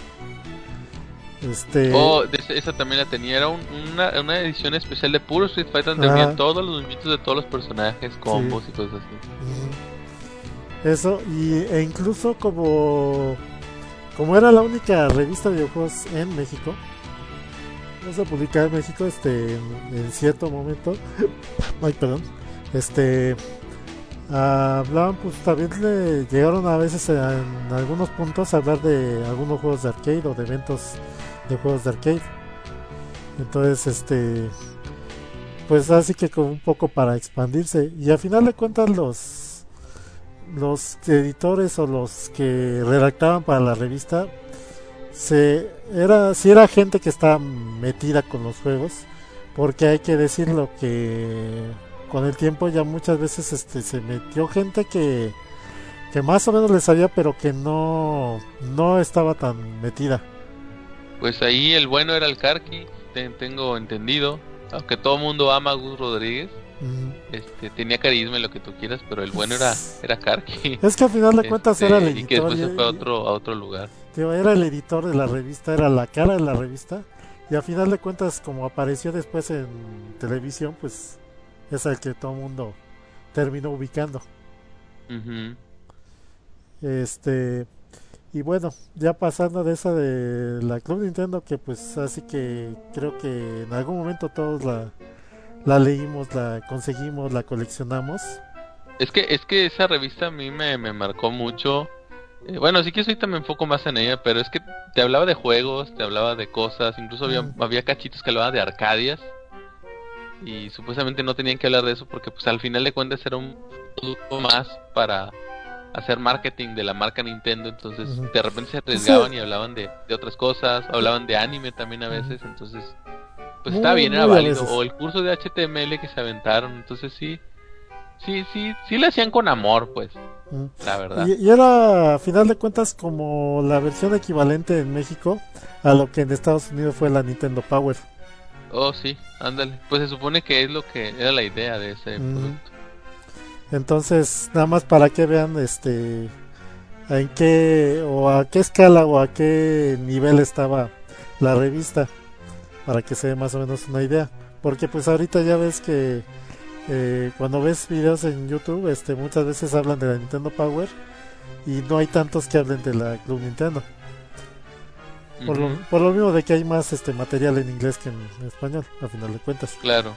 Esa también la tenía, era una edición especial de puro Street Fighter donde venían todos los movimientos de todos los personajes, combos y cosas así. Eso, e incluso como era la única revista de videojuegos en México, vamos a publicar en México en cierto momento. Ay, perdón. Hablaban, pues también llegaron a veces en algunos puntos a hablar de algunos juegos de arcade o de eventos de juegos de arcade. Entonces, pues así que como un poco para expandirse. Y al final de cuentas los editores o los que redactaban para la revista si era gente que estaba metida con los juegos, porque hay que decirlo que con el tiempo ya muchas veces se metió gente que más o menos le sabía, pero que no estaba tan metida. Pues ahí el bueno era el Karki, tengo entendido, aunque todo el mundo ama a Gus Rodríguez. Uh-huh. Tenía carisma y lo que tú quieras, pero el bueno era Karki. Es que al final de cuentas era el editor, y que después se fue a otro lugar. Era el editor de la revista, era la cara de la revista, y al final de cuentas como apareció después en televisión, pues es el que todo el mundo terminó ubicando. Uh-huh. Y bueno, ya pasando de esa de la Club Nintendo, que pues así que creo que en algún momento todos la leímos, la conseguimos, la coleccionamos. Es que esa revista a mí me marcó mucho. Bueno, sí que soy también enfoco más en ella, pero es que te hablaba de juegos, te hablaba de cosas, incluso había cachitos que hablaban de Arcadias, y supuestamente no tenían que hablar de eso porque pues al final de cuentas era un producto más para hacer marketing de la marca Nintendo. Entonces uh-huh. De repente se arriesgaban y hablaban de otras cosas, hablaban de anime también a veces, entonces pues estaba bien, era válido. O el curso de HTML que se aventaron, entonces sí le hacían con amor, pues, la verdad. Y era, a final de cuentas, como la versión equivalente en México a lo que en Estados Unidos fue la Nintendo Power. Oh, sí, ándale. Pues se supone que es lo que era la idea de ese producto. Entonces, nada más para que vean en qué o a qué escala o a qué nivel estaba la revista, para que se dé más o menos una idea. Porque pues ahorita ya ves que cuando ves videos en YouTube, muchas veces hablan de la Nintendo Power y no hay tantos que hablen de la Club Nintendo. Uh-huh. Por lo mismo de que hay más material en inglés que en español, a final de cuentas. Claro.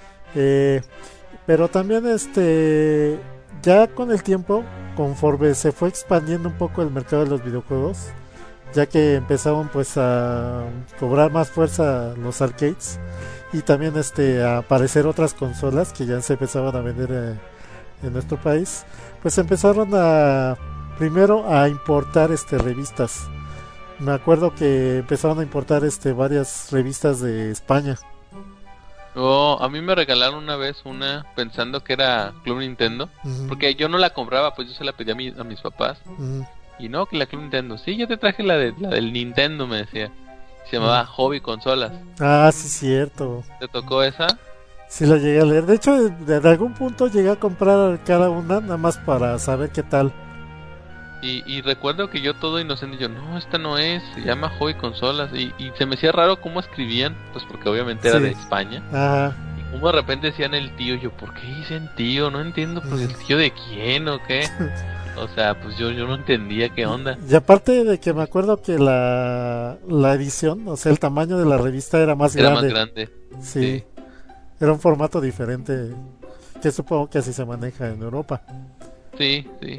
Pero también ya con el tiempo, conforme se fue expandiendo un poco el mercado de los videojuegos, ya que empezaron pues a cobrar más fuerza los arcades y también a aparecer otras consolas que ya se empezaban a vender en nuestro país, pues empezaron primero a importar revistas. Me acuerdo que empezaron a importar varias revistas de España. A mí me regalaron una vez una pensando que era Club Nintendo, uh-huh. Porque yo no la compraba, pues yo se la pedí a mis papás. Uh-huh. Y no, que la Club Nintendo. Sí, yo te traje la del Nintendo, me decía. Se llamaba Hobby Consolas. Ah, sí, cierto. ¿Te tocó esa? Sí, la llegué a leer. De hecho, de algún punto llegué a comprar cada una, nada más para saber qué tal. Y recuerdo que yo todo inocente, yo, no, esta no es, se llama Hobby Consolas. Y se me hacía raro cómo escribían, pues porque obviamente era Sí. de España. Ajá. Y como de repente decían el tío, yo, ¿por qué dicen tío? No entiendo, pues el tío de quién o qué. O sea, pues yo no entendía qué onda. Y aparte de que me acuerdo que la edición, o sea, el tamaño de la revista era más Era grande. más grande. Sí, era un formato diferente, que supongo que así se maneja en Europa. Sí, sí.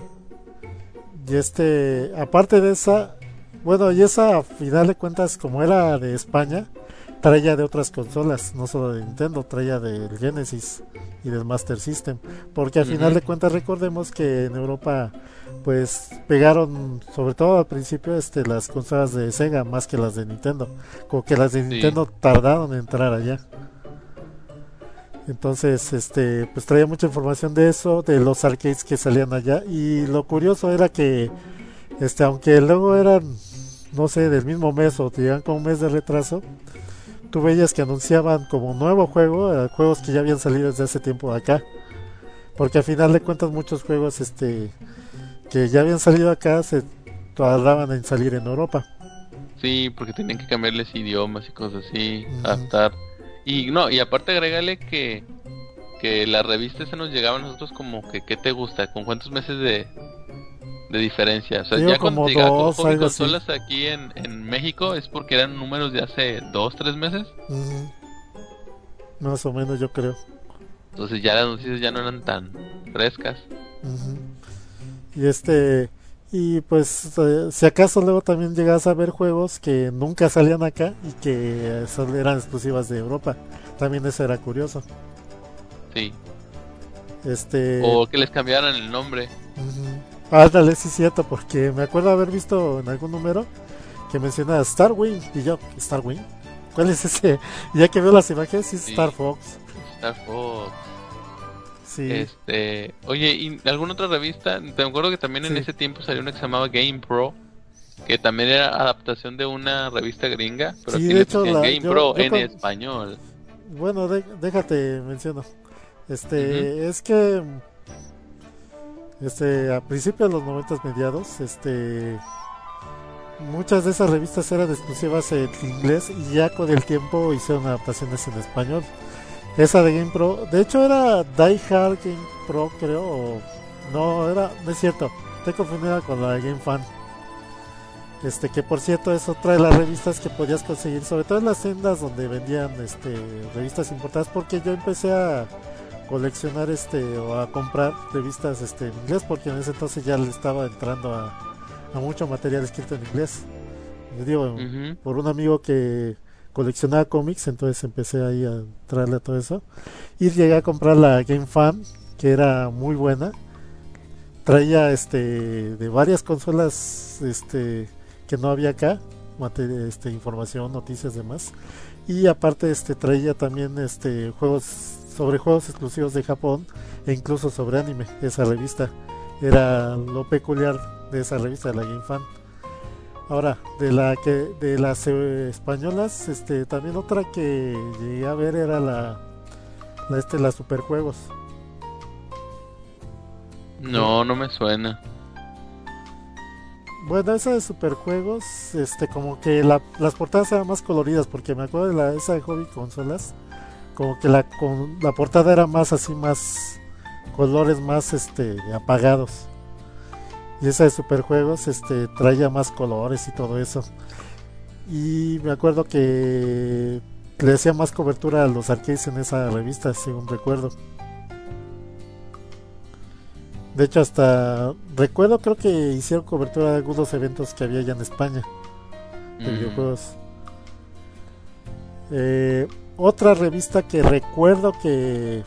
Y aparte de esa, bueno, y esa a final de cuentas, como era de España, traía de otras consolas, no solo de Nintendo, traía del Genesis y del Master System, porque a final de cuentas recordemos que en Europa pues pegaron, sobre todo al principio, las consolas de Sega más que las de Nintendo, como que las de Nintendo tardaron en entrar allá. Entonces, pues traía mucha información de eso, de los arcades que salían allá. Y lo curioso era que, aunque luego eran, no sé, del mismo mes o llegaban con un mes de retraso, tú veías que anunciaban como nuevo juego, juegos que ya habían salido desde hace tiempo acá. Porque al final de cuentas muchos juegos, que ya habían salido acá, se tardaban en salir en Europa. Sí, porque tenían que cambiarles idiomas y cosas así, adaptar. Y no, y aparte agrégale que la revista se nos llegaba a nosotros como que, ¿qué te gusta? ¿Con cuántos meses de diferencia? O sea, Digo, ya cuando como llegaba con dos, Hobby algo así. Consolas aquí en México es porque eran números de hace 2, 3 meses. Más o menos, yo creo. Entonces ya las noticias ya no eran tan frescas. Y pues si acaso luego también llegas a ver juegos que nunca salían acá y que solo eran exclusivas de Europa. También eso era curioso. Sí. Este O que les cambiaran el nombre. Ándale, sí es cierto, porque me acuerdo haber visto en algún número que mencionaba Starwing y yo, ¿Starwing? ¿Cuál es ese? Y ya que veo las imágenes, sí es Sí. Star Fox. Star Fox. Sí. Oye, ¿y alguna otra revista? Te acuerdo que también en Sí. ese tiempo salió una que se llamaba Game Pro, que también era adaptación de una revista gringa, pero Sí, aquí de le hecho, pusieron Game Pro en con- español. Bueno, déjate menciono. Es que a principios de los 90 mediados, muchas de esas revistas eran exclusivas en inglés y ya con el tiempo hicieron adaptaciones en español. Esa de Game Pro, de hecho era Die Hard Game Pro, creo, no es cierto, estoy confundida con la de Game Fan. Que por cierto es otra de las revistas que podías conseguir, sobre todo en las tiendas donde vendían revistas importadas, porque yo empecé a coleccionar o a comprar revistas en inglés, porque en ese entonces ya le estaba entrando a mucho material escrito en inglés. Le digo, por un amigo que coleccionaba cómics, entonces empecé ahí a entrarle a todo eso. Y llegué a comprar la Game Fan, que era muy buena. Traía de varias consolas que no había acá, información, noticias, demás. Y aparte traía también juegos exclusivos de Japón e incluso sobre anime. Esa revista era lo peculiar de esa revista, de la Game Fan. Ahora, de las españolas, también otra que llegué a ver era la Superjuegos. No, no me suena. Bueno, esa de Superjuegos, como que las portadas eran más coloridas, porque me acuerdo de esa de Hobby Consolas, como que la portada era más así, más colores más apagados. Y esa de Superjuegos traía más colores y todo eso. Y me acuerdo que le hacía más cobertura a los arcades en esa revista, según recuerdo. De hecho, hasta recuerdo, creo que hicieron cobertura de algunos eventos que había allá en España de videojuegos. Otra revista que recuerdo que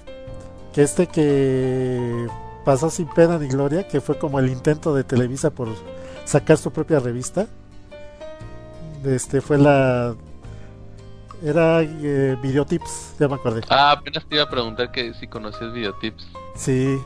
pasó sin pena ni gloria, que fue como el intento de Televisa por sacar su propia revista. Fue era Videotips, ya me acordé. Apenas te iba a preguntar que si conocías Videotips. Sí.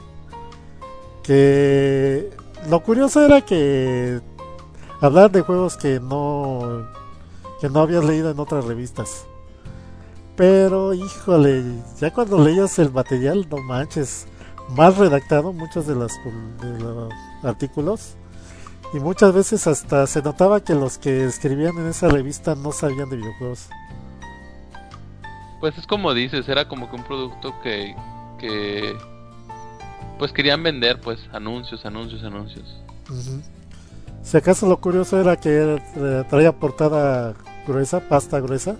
Que lo curioso era que hablar de juegos que que no habías leído en otras revistas. Pero, híjole, ya cuando leías el material, no manches, mal redactado muchos de los artículos. Y muchas veces hasta se notaba que los que escribían en esa revista no sabían de videojuegos. Pues es como dices, era como que un producto que pues querían vender, pues anuncios. Uh-huh. Si acaso lo curioso era que traía portada gruesa, pasta gruesa,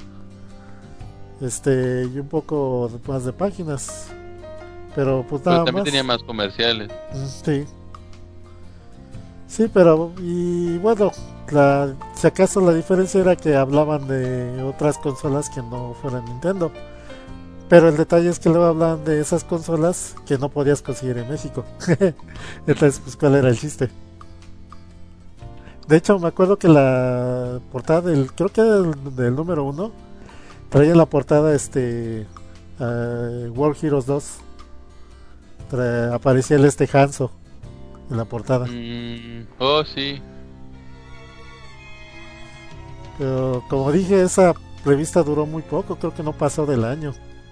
y un poco más de páginas, pero pues nada también más. tenía más comerciales. Sí. Sí, pero y bueno, si acaso la diferencia era que hablaban de otras consolas que no fueran Nintendo. Pero el detalle es que luego hablaban de esas consolas que no podías conseguir en México. Entonces, pues, ¿cuál era el chiste? De hecho, me acuerdo que la portada creo que del número 1, traía la portada World Heroes 2. Aparecía el Hanzo en la portada. Oh, sí. Pero como dije, esa revista duró muy poco, creo que no pasó del año.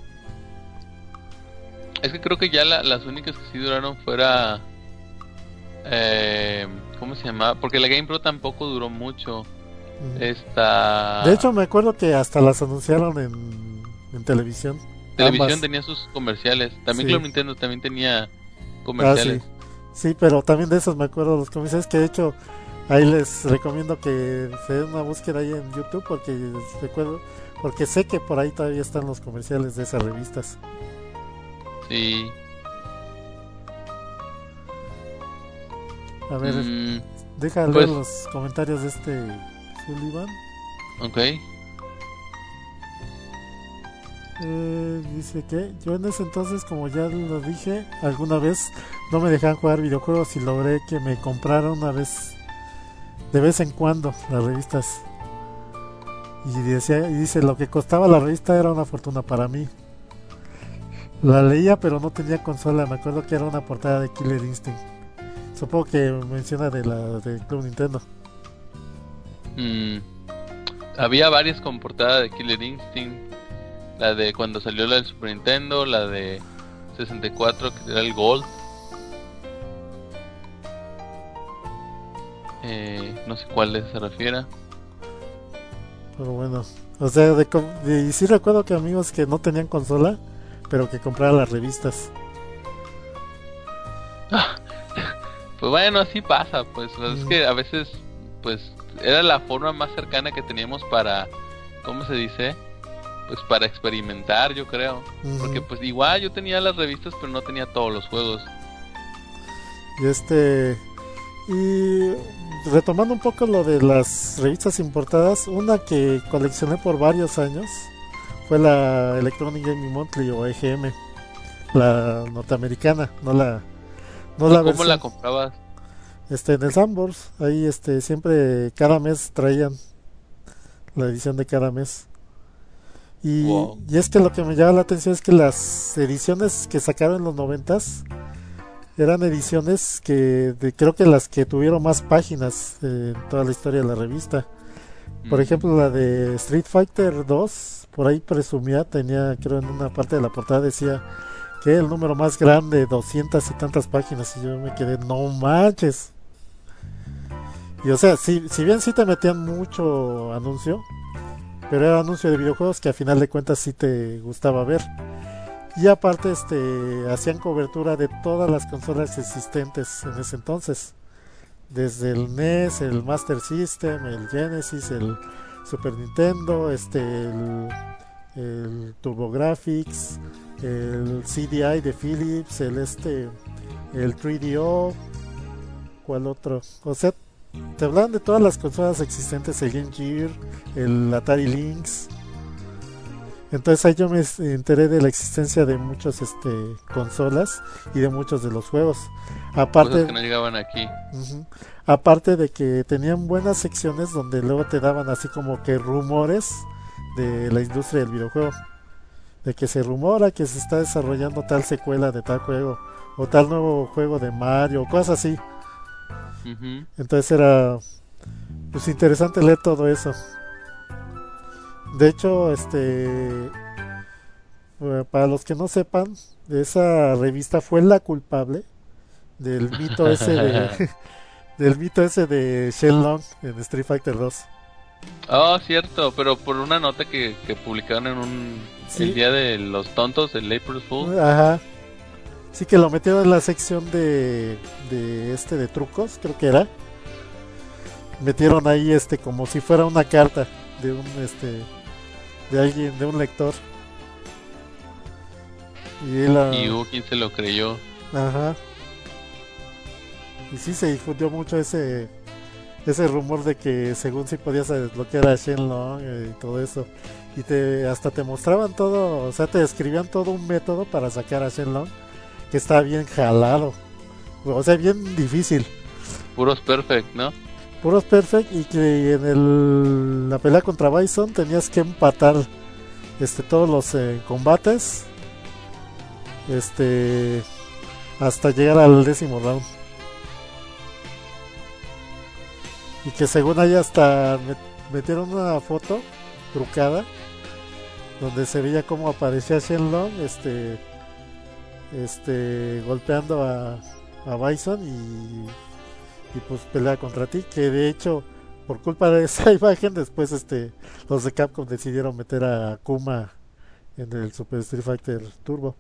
Es que creo que ya las únicas que sí duraron fuera... ¿cómo se llamaba? Porque la GamePro tampoco duró mucho. De hecho, me acuerdo que hasta las anunciaron en televisión. Televisión ambas. tenía sus comerciales. También Sí. Club Nintendo también tenía comerciales. Sí, pero también de esos me acuerdo los comerciales, que de hecho ahí les recomiendo que se den una búsqueda ahí en YouTube, porque sé que por ahí todavía están los comerciales de esas revistas. Sí. A ver, deja pues, leer los comentarios de Sullivan. Ok. Dice que yo en ese entonces, como ya lo dije alguna vez, no me dejaban jugar videojuegos y logré que me compraran una vez, de vez en cuando, las revistas. Y dice, lo que costaba la revista era una fortuna para mí. La leía pero no tenía consola, me acuerdo que era una portada de Killer Instinct. Supongo que menciona de Club Nintendo. Había varias con portada de Killer Instinct. La de cuando salió la del Super Nintendo, la de 64 que era el Gold. No sé cuál se refiere. Pero bueno, o sea, y sí recuerdo que amigos que no tenían consola, pero que compraban las revistas. Pues bueno, así pasa, pues es que a veces, pues era la forma más cercana que teníamos para, ¿cómo se dice? Pues para experimentar, yo creo. Porque pues igual yo tenía las revistas, pero no tenía todos los juegos. Y retomando un poco lo de las revistas importadas, una que coleccioné por varios años fue la Electronic Gaming Monthly, o EGM, la norteamericana, no la ¿Cómo versión. la comprabas? En el Sanborns, ahí siempre cada mes traían la edición de cada mes. Wow. Y es que lo que me llama la atención es que las ediciones que sacaron en los 90s eran ediciones creo que las que tuvieron más páginas en toda la historia de la revista. Por ejemplo, la de Street Fighter 2, por ahí tenía, creo en una parte de la portada decía que el número más grande, 200 y tantas páginas, y yo me quedé, no manches. Y o sea, si bien sí te metían mucho anuncio, pero era anuncio de videojuegos que a final de cuentas sí te gustaba ver. Y aparte hacían cobertura de todas las consolas existentes en ese entonces, desde el NES, el Master System, el Genesis, el Super Nintendo, el TurboGrafx, el CDI de Philips, el 3DO, ¿cuál otro? O sea, te hablan de todas las consolas existentes, el Game Gear, el Atari Lynx. Entonces ahí yo me enteré de la existencia de muchas consolas y de muchos de los juegos. Aparte, cosas que no llegaban aquí. Aparte de que tenían buenas secciones donde luego te daban así como que rumores de la industria del videojuego. De que se rumora que se está desarrollando tal secuela de tal juego, o tal nuevo juego de Mario, o cosas así. Entonces era pues interesante leer todo eso. De hecho, para los que no sepan, esa revista fue la culpable del mito ese de del mito ese de Shenlong en Street Fighter 2. Oh, cierto, pero por una nota que publicaron en Sí. el día de los tontos, el April Fool. Ajá. Sí, que lo metieron en la sección de trucos, creo que era. Metieron ahí como si fuera una carta de un de alguien, de un lector. Y él Y hubo quien se lo creyó. ajá. Y sí se difundió mucho ese rumor de que según si podías desbloquear a Shenlong y todo eso. Y hasta te mostraban todo, o sea, te describían todo un método para sacar a Shenlong que estaba bien jalado. O sea, bien difícil. Puros perfect, ¿no? Puros perfect, y que en la pelea contra Bison tenías que empatar todos los combates hasta llegar al 10º round. Y que según ahí hasta metieron una foto trucada donde se veía cómo aparecía Shenlong golpeando a Bison y pues pelea contra ti, que de hecho por culpa de esa imagen después los de Capcom decidieron meter a Akuma en el Super Street Fighter Turbo.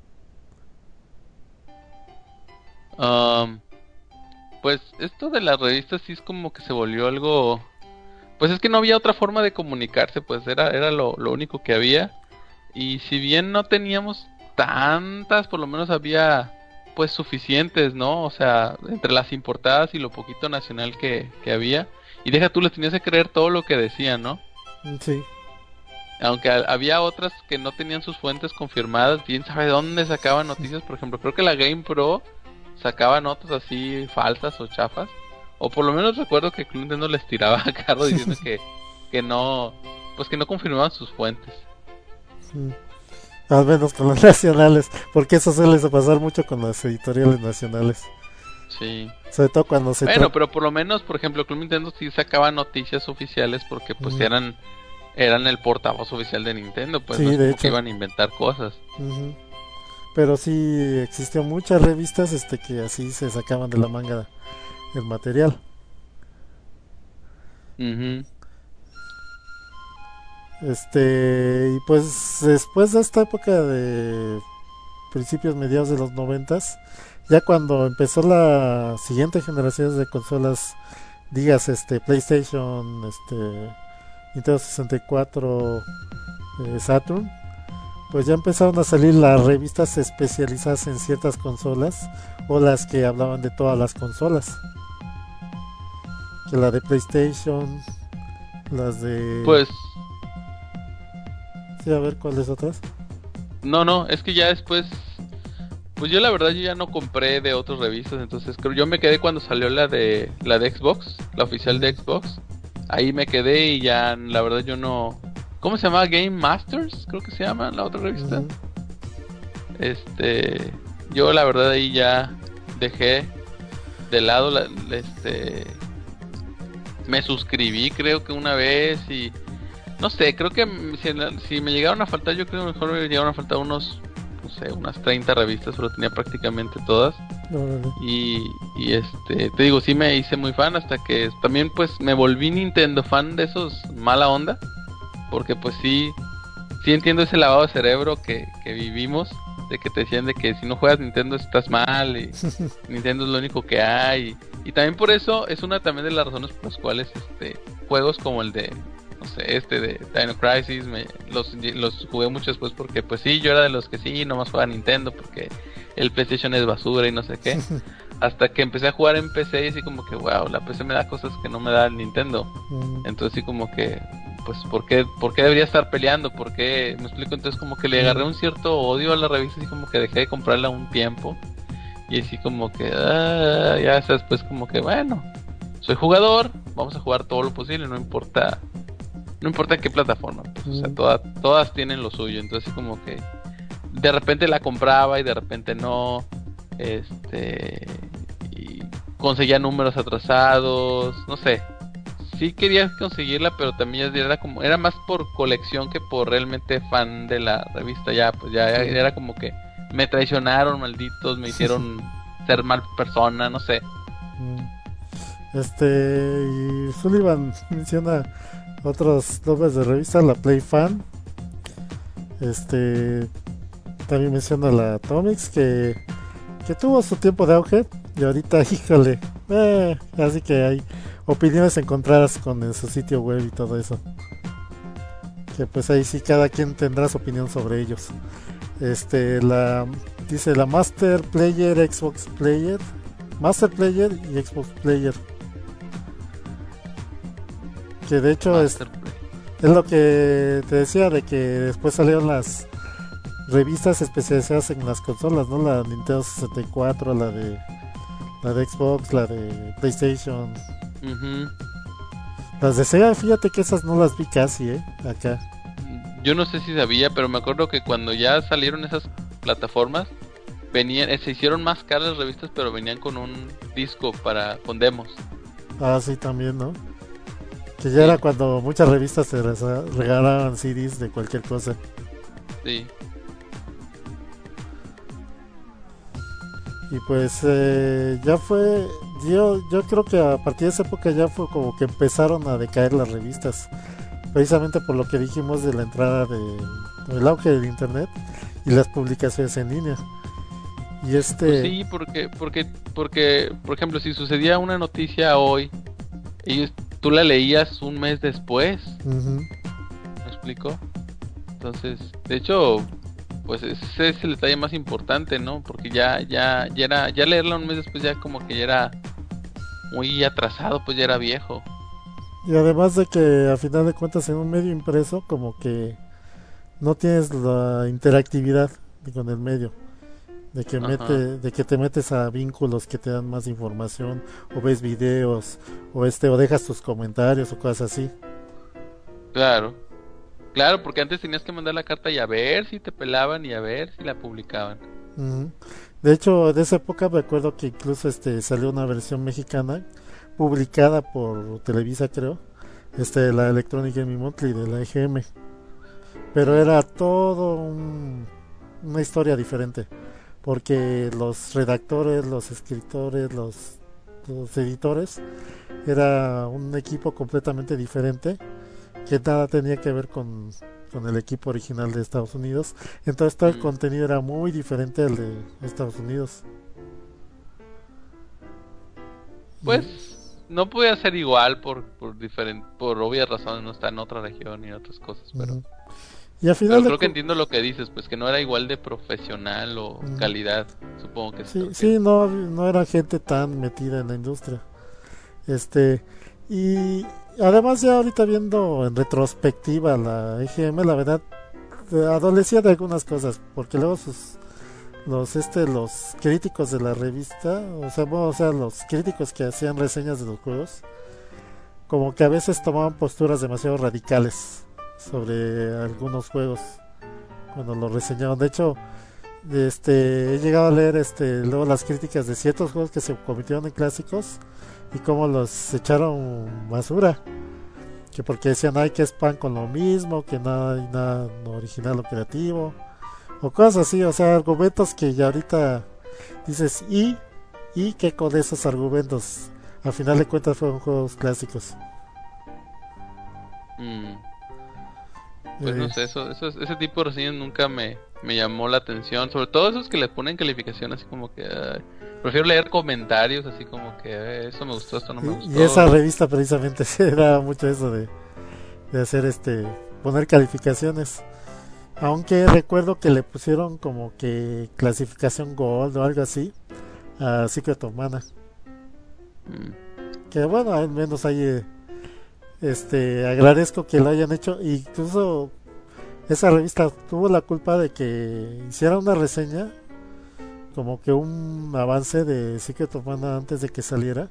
Um, pues esto de las revistas sí es como que se volvió algo. Pues es que no había otra forma de comunicarse, pues era lo único que había. Y si bien no teníamos tantas, por lo menos había pues suficientes, ¿no? O sea, entre las importadas y lo poquito nacional que había. Y deja tú, les tenías que creer todo lo que decían, ¿no? Sí. Aunque había otras que no tenían sus fuentes confirmadas, quién sabe dónde sacaban noticias. Por ejemplo, creo que la Game Pro sacaba notas así falsas o chafas. O por lo menos recuerdo que Club Nintendo les tiraba a carro diciendo que no, pues que no confirmaban sus fuentes. Sí. Al menos con los nacionales, porque eso suele pasar mucho con las editoriales nacionales. Sí. Sobre todo cuando se Bueno, pero por lo menos, por ejemplo, Club Nintendo sí sacaba noticias oficiales porque pues eran el portavoz oficial de Nintendo, pues sí, no es de como hecho. que iban a inventar cosas. Pero sí existió muchas revistas que así se sacaban de la manga el material. Uh-huh. Y pues después de esta época de principios mediados de los 90s, ya cuando empezó la siguiente generación de consolas, digas PlayStation, Nintendo 64, Saturn, pues ya empezaron a salir las revistas especializadas en ciertas consolas o las que hablaban de todas las consolas. Que la de PlayStation, las de... Pues sí, a ver cuáles otras. no, es que ya después, pues yo la verdad yo ya no compré de otras revistas, entonces creo yo me quedé cuando salió la de Xbox, la oficial de Xbox. Ahí me quedé y ya la verdad yo no. ¿Cómo se llama? Game Masters, creo que se llama la otra revista. Yo la verdad ahí ya dejé de lado me suscribí creo que una vez y no sé, creo que si me llegaron a faltar, yo creo que mejor me llegaron a faltar unos, no sé, unas 30 revistas, pero tenía prácticamente todas. Y te digo, sí me hice muy fan hasta que también pues me volví Nintendo fan de esos mala onda, porque pues sí entiendo ese lavado de cerebro que vivimos, de que te decían de que si no juegas Nintendo estás mal y Nintendo es lo único que hay, y también por eso es una también de las razones por las cuales juegos como el de no sé, de Dino Crisis los jugué mucho después, porque pues sí, yo era de los que sí, nomás jugaba Nintendo porque el PlayStation es basura y no sé qué. Hasta que empecé a jugar en PC y así como que wow, la PC me da cosas que no me da el Nintendo. Entonces sí como que pues ¿por qué debería estar peleando? ¿Por qué? Me explico, entonces como que le agarré un cierto odio a la revista, así como que dejé de comprarla un tiempo. Y así como que ya después como que bueno, soy jugador, vamos a jugar todo lo posible, no importa qué plataforma, pues, o sea, todas tienen lo suyo, entonces como que de repente la compraba y de repente no, y conseguía números atrasados, no sé, sí quería conseguirla, pero también era más por colección que por realmente fan de la revista. Ya, pues ya Sí. era como que me traicionaron, malditos, me hicieron ser mal persona, no sé. Y Sullivan menciona otros nombres de revista, la Play Fan. También menciona la Atomics, que tuvo su tiempo de auge. Y ahorita, híjole, así que hay opiniones encontradas con su sitio web y todo eso. Que pues ahí sí cada quien tendrá su opinión sobre ellos. Dice la Master Player, Xbox Player, Master Player y Xbox Player. Que de hecho es lo que te decía, de que después salieron las revistas especializadas en las consolas, ¿no? La Nintendo 64, la de Xbox, la de PlayStation. Uh-huh. Las de Sega, fíjate que esas no las vi casi, acá. Yo no sé si sabía, pero me acuerdo que cuando ya salieron esas plataformas, se hicieron más caras las revistas, pero venían con un disco con demos. Ah, sí, también, ¿no? Que ya era cuando muchas revistas te regalaban CDs de cualquier cosa. Sí. Y pues ya fue, yo creo que a partir de esa época ya fue como que empezaron a decaer las revistas, precisamente por lo que dijimos de la entrada del auge del internet y las publicaciones en línea. Y Pues sí, porque por ejemplo, si sucedía una noticia hoy, tú la leías un mes después. Uh-huh. ¿Me explico? Entonces, de hecho, pues ese es el detalle más importante, ¿no? Porque ya leerla un mes después ya como que ya era muy atrasado, pues ya era viejo. Y además de que a final de cuentas en un medio impreso como que no tienes la interactividad con el medio, de que te metes a vínculos que te dan más información, o ves videos, o dejas tus comentarios o cosas así. Claro, porque antes tenías que mandar la carta y a ver si te pelaban y a ver si la publicaban. Uh-huh. De hecho, de esa época me acuerdo que incluso salió una versión mexicana publicada por Televisa, creo, la Electronic Gaming Monthly de la EGM, pero era todo una historia diferente, porque los redactores, los escritores, los editores, era un equipo completamente diferente que nada tenía que ver con el equipo original de Estados Unidos. Entonces todo el contenido era muy diferente al de Estados Unidos. Pues no podía ser igual por obvias razones, no está en otra región y otras cosas, pero y al final creo que entiendo lo que dices, pues que no era igual de profesional o calidad, supongo que sí, no era gente tan metida en la industria. Y además ya ahorita viendo en retrospectiva la EGM, la verdad adolecía de algunas cosas, porque luego los críticos de la revista, o sea, los críticos que hacían reseñas de los juegos, como que a veces tomaban posturas demasiado radicales sobre algunos juegos cuando los reseñaban. De hecho, he llegado a leer luego las críticas de ciertos juegos que se convirtieron en clásicos y cómo los echaron basura, que porque decían ay que es pan con lo mismo, que nada hay nada original o creativo, o cosas así, o sea, argumentos que ya ahorita dices y que con esos argumentos al final de cuentas fueron juegos clásicos. Pues no sé, ese tipo de reseñas nunca me llamó la atención, sobre todo esos que le ponen calificación así como que prefiero leer comentarios así como que eso me gustó, esto no me gustó. Y esa revista precisamente se daba mucho eso de hacer poner calificaciones, aunque recuerdo que le pusieron como que clasificación Gold o algo así a Secret of Mana. Que bueno, al menos ahí agradezco que lo hayan hecho. Incluso esa revista tuvo la culpa de que hiciera una reseña, como que un avance de Secret of Mana antes de que saliera.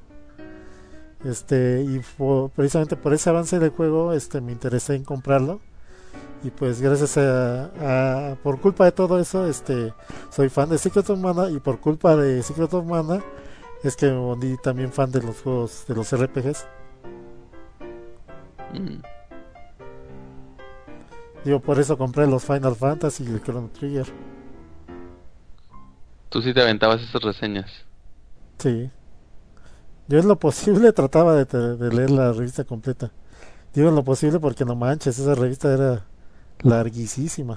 Y precisamente por ese avance del juego me interesé en comprarlo. Y pues gracias por culpa de todo eso, soy fan de Secret of Mana, y por culpa de Secret of Mana es que me volví también fan de los juegos, de los RPGs. Mm. Digo, por eso compré los Final Fantasy y el Chrono Trigger. Tú sí te aventabas esas reseñas. Sí. Yo en lo posible trataba de leer la revista completa. Digo en lo posible porque no manches, esa revista era larguísima.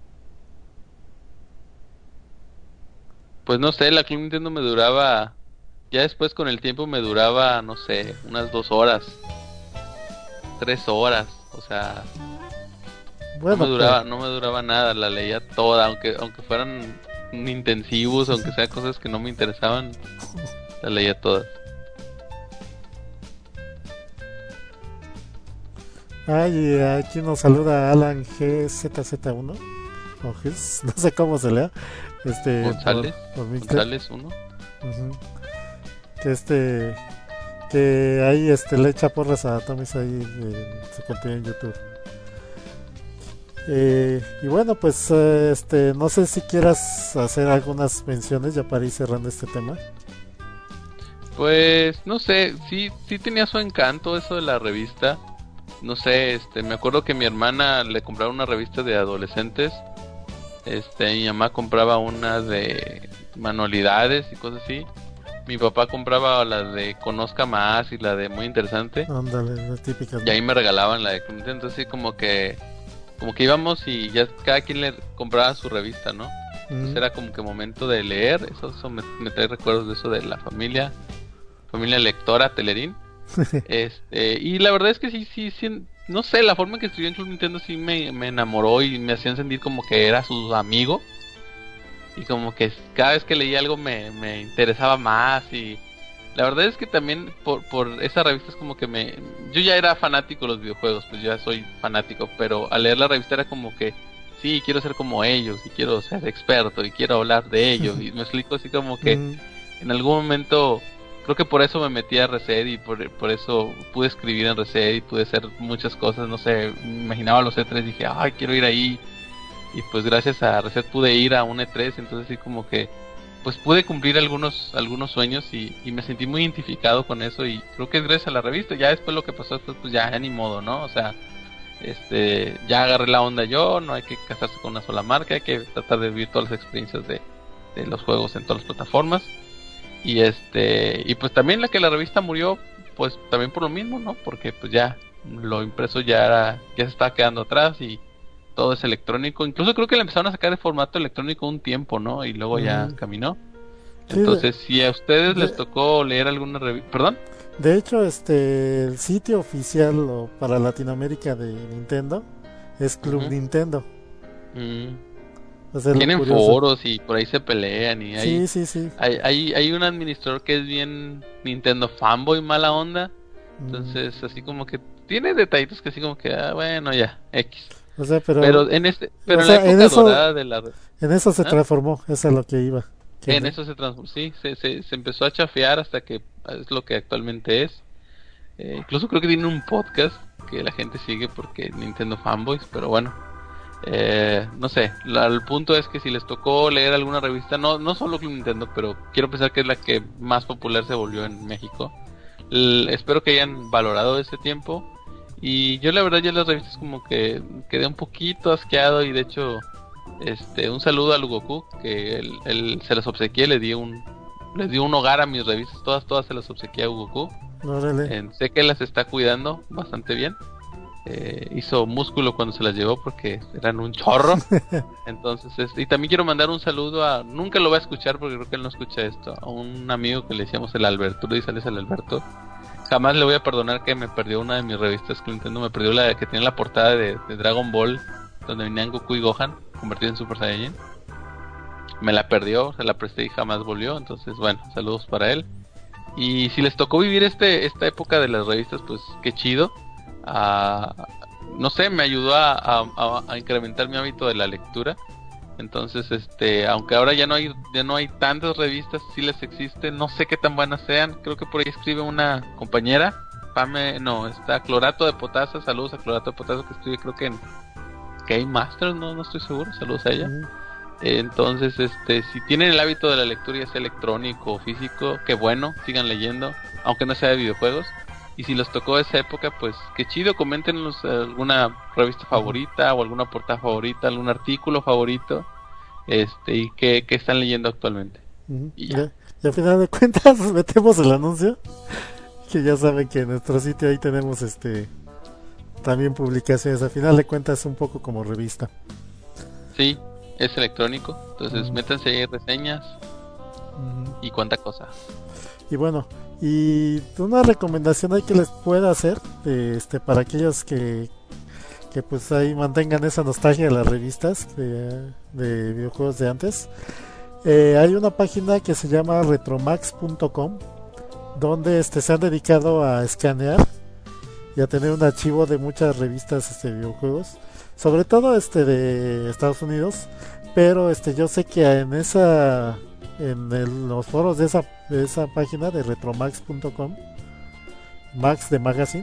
Pues no sé, la Club Nintendo me duraba, ya después con el tiempo me duraba, no sé, unas 2 horas, 3 horas, o sea, Bueno, pues, no me duraba nada, la leía toda, aunque fueran intensivos, aunque sean cosas que no me interesaban, la leía todas. ay, aquí nos saluda Alan GZZ1 o GZ, no sé cómo se lea. González, por Mixler. González uno. Ujú. Que ahí le echa porras a Tomis ahí en su contenido en YouTube. Y bueno, pues no sé si quieras hacer algunas menciones ya para ir cerrando este tema. Pues no sé, sí tenía su encanto eso de la revista. No sé, me acuerdo que mi hermana le compraba una revista de adolescentes. Mi mamá compraba una de manualidades y cosas así. Mi papá compraba la de Conozca Más y la de Muy Interesante. Ándale, la típica. Y ahí me regalaban la de Club Nintendo. Entonces así como que íbamos y ya cada quien le compraba su revista, ¿no? Entonces era como que momento de leer. Eso me trae recuerdos de eso de la familia lectora Telerín. Y la verdad es que sí, no sé, la forma en que escribía en Club Nintendo sí me enamoró y me hacían sentir como que era su amigo. Y como que cada vez que leía algo me interesaba más. Y la verdad es que también por esa revista es como que yo ya era fanático de los videojuegos, pues ya soy fanático, pero al leer la revista era como que sí, quiero ser como ellos y quiero ser experto y quiero hablar de ellos. Y me explico así como que en algún momento creo que por eso me metí a Reset y por eso pude escribir en Reset y pude hacer muchas cosas, no sé, me imaginaba los E3 y dije, ay, quiero ir ahí. Y pues gracias a Reset pude ir a un E3, entonces sí como que pues pude cumplir algunos sueños y me sentí muy identificado con eso y creo que es gracias a la revista. Ya después lo que pasó después pues ya ni modo, ¿no? O sea, ya agarré la onda yo, no hay que casarse con una sola marca, hay que tratar de vivir todas las experiencias de los juegos en todas las plataformas. Y pues también la revista murió pues también por lo mismo, ¿no? Porque pues ya lo impreso ya se estaba quedando atrás y todo es electrónico. Incluso creo que le empezaron a sacar de formato electrónico un tiempo, ¿no? Y luego ya caminó. Sí, Entonces, si a ustedes les tocó leer alguna revista, ¿perdón? De hecho, el sitio oficial para Latinoamérica de Nintendo es Club Nintendo. O sea, tienen foros y por ahí se pelean y sí. Hay un administrador que es bien Nintendo fanboy, mala onda. Entonces, así como que tiene detallitos que así como que, bueno, ya, X. O sea, pero en la época dorada de la... En eso se transformó, eso es lo que iba. En eso se transformó, sí, se empezó a chafear hasta que es lo que actualmente es. Incluso creo que tiene un podcast que la gente sigue porque Nintendo fanboys, pero bueno. No sé, el punto es que si les tocó leer alguna revista, no solo Club Nintendo, pero quiero pensar que es la que más popular se volvió en México. Espero que hayan valorado ese tiempo. Y yo la verdad ya las revistas como que quedé un poquito asqueado y de hecho un saludo a Lugoku que él se las obsequié, les dio un hogar a mis revistas, todas se las obsequié a Lugoku. Sé que las está cuidando bastante bien. Hizo músculo cuando se las llevó porque eran un chorro. Entonces y también quiero mandar un saludo nunca lo va a escuchar porque creo que él no escucha esto, a un amigo que le decíamos el Alberto. Y sales al Alberto, jamás le voy a perdonar que me perdió una de mis revistas que Nintendo, me perdió la que tiene la portada de Dragon Ball donde venían Goku y Gohan convertidos en Super Saiyajin. Me la perdió, se la presté y jamás volvió. Entonces bueno, saludos para él. Y si les tocó vivir esta época de las revistas, pues qué chido. No sé, me ayudó a incrementar mi hábito de la lectura. Entonces, aunque ahora ya no hay tantas revistas, sí les existen, no sé qué tan buenas sean. Creo que por ahí escribe una compañera, está Clorato de Potasa, saludos a Clorato de Potasa, que escribe creo que en Game Master, no estoy seguro, saludos a ella. Entonces, si tienen el hábito de la lectura, ya sea electrónico o físico, qué bueno, sigan leyendo, aunque no sea de videojuegos. Y si les tocó esa época, pues qué chido, coméntenos alguna revista favorita o alguna portada favorita, algún artículo favorito, y qué están leyendo actualmente. Y ya. Y al final de cuentas metemos el anuncio, que ya saben que en nuestro sitio ahí tenemos también publicaciones. Al final de cuentas un poco como revista. Sí, es electrónico, entonces métanse ahí reseñas y cuánta cosa. Y bueno, y una recomendación ahí que les pueda hacer, para aquellos que pues ahí mantengan esa nostalgia de las revistas de videojuegos de antes. Hay una página que se llama retromax.com, donde se han dedicado a escanear y a tener un archivo de muchas revistas de videojuegos, sobre todo de Estados Unidos, pero yo sé que en los foros de esa página de retromax.com, Max de Magazine,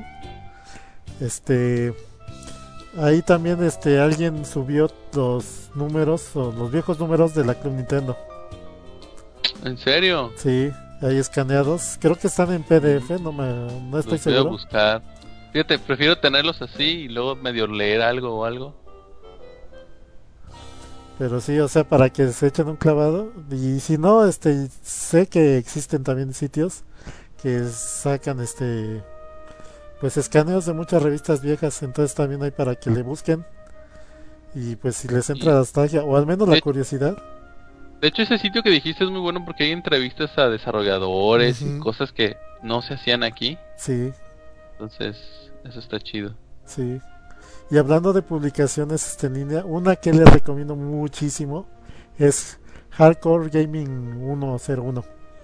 ahí también alguien subió los números o los viejos números de la Club Nintendo. ¿En serio? Sí, ahí escaneados. Creo que están en PDF, no estoy seguro. Voy a buscar. Fíjate, prefiero tenerlos así y luego medio leer algo o algo. Pero sí, o sea, para que se echen un clavado. Y si no, sé que existen también sitios que sacan pues escaneos de muchas revistas viejas, entonces también hay para que le busquen. Y pues si les entra la nostalgia o al menos la curiosidad. De hecho, ese sitio que dijiste es muy bueno porque hay entrevistas a desarrolladores y cosas que no se hacían aquí. Sí. Entonces, eso está chido. Sí. Y hablando de publicaciones en línea, una que les recomiendo muchísimo es Hardcore Gaming 101.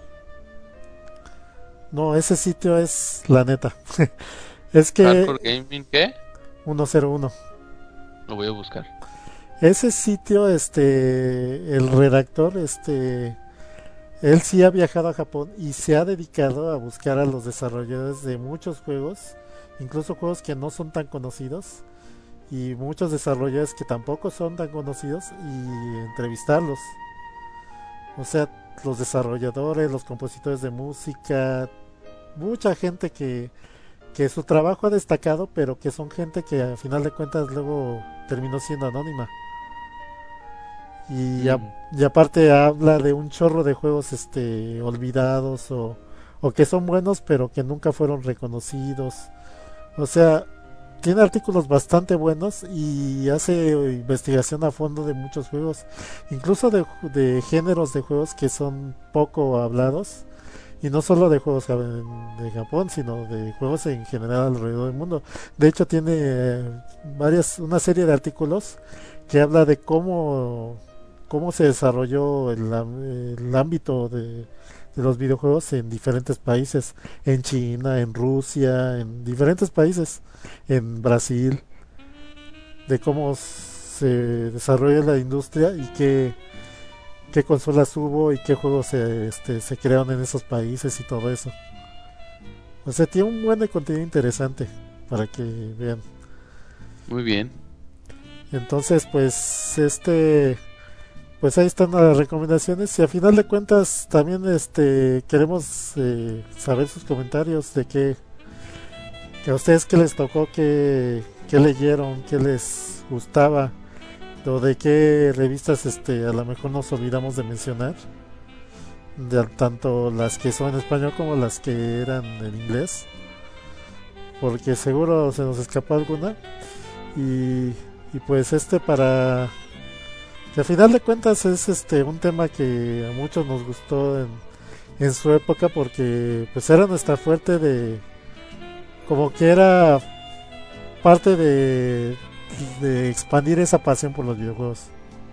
No, ese sitio es la neta. Es que ¿Hardcore Gaming qué? 101. Lo voy a buscar. Ese sitio, el redactor, él sí ha viajado a Japón y se ha dedicado a buscar a los desarrolladores de muchos juegos, incluso juegos que no son tan conocidos, y muchos desarrolladores que tampoco son tan conocidos, y entrevistarlos. O sea, los desarrolladores, los compositores de música, mucha gente que su trabajo ha destacado, pero que son gente que a final de cuentas luego terminó siendo anónima. Y aparte habla de un chorro de juegos olvidados o que son buenos pero que nunca fueron reconocidos. O sea, tiene artículos bastante buenos y hace investigación a fondo de muchos juegos, incluso de géneros de juegos que son poco hablados, y no solo de juegos de Japón, sino de juegos en general alrededor del mundo. De hecho tiene una serie de artículos que habla de cómo se desarrolló el ámbito de los videojuegos en diferentes países, en China, en Rusia, en diferentes países, en Brasil, de cómo se desarrolla la industria y qué consolas hubo y qué juegos se crearon en esos países y todo eso. O sea, tiene un buen de contenido interesante para que vean. Muy bien. Entonces, pues pues ahí están las recomendaciones, y a final de cuentas también queremos saber sus comentarios de que a ustedes qué les tocó, qué leyeron, qué les gustaba, o de qué revistas a lo mejor nos olvidamos de mencionar, tanto las que son en español como las que eran en inglés, porque seguro se nos escapó alguna. Y pues para que a final de cuentas es un tema que a muchos nos gustó en su época, porque pues era nuestra fuerte, de como que era parte de expandir esa pasión por los videojuegos.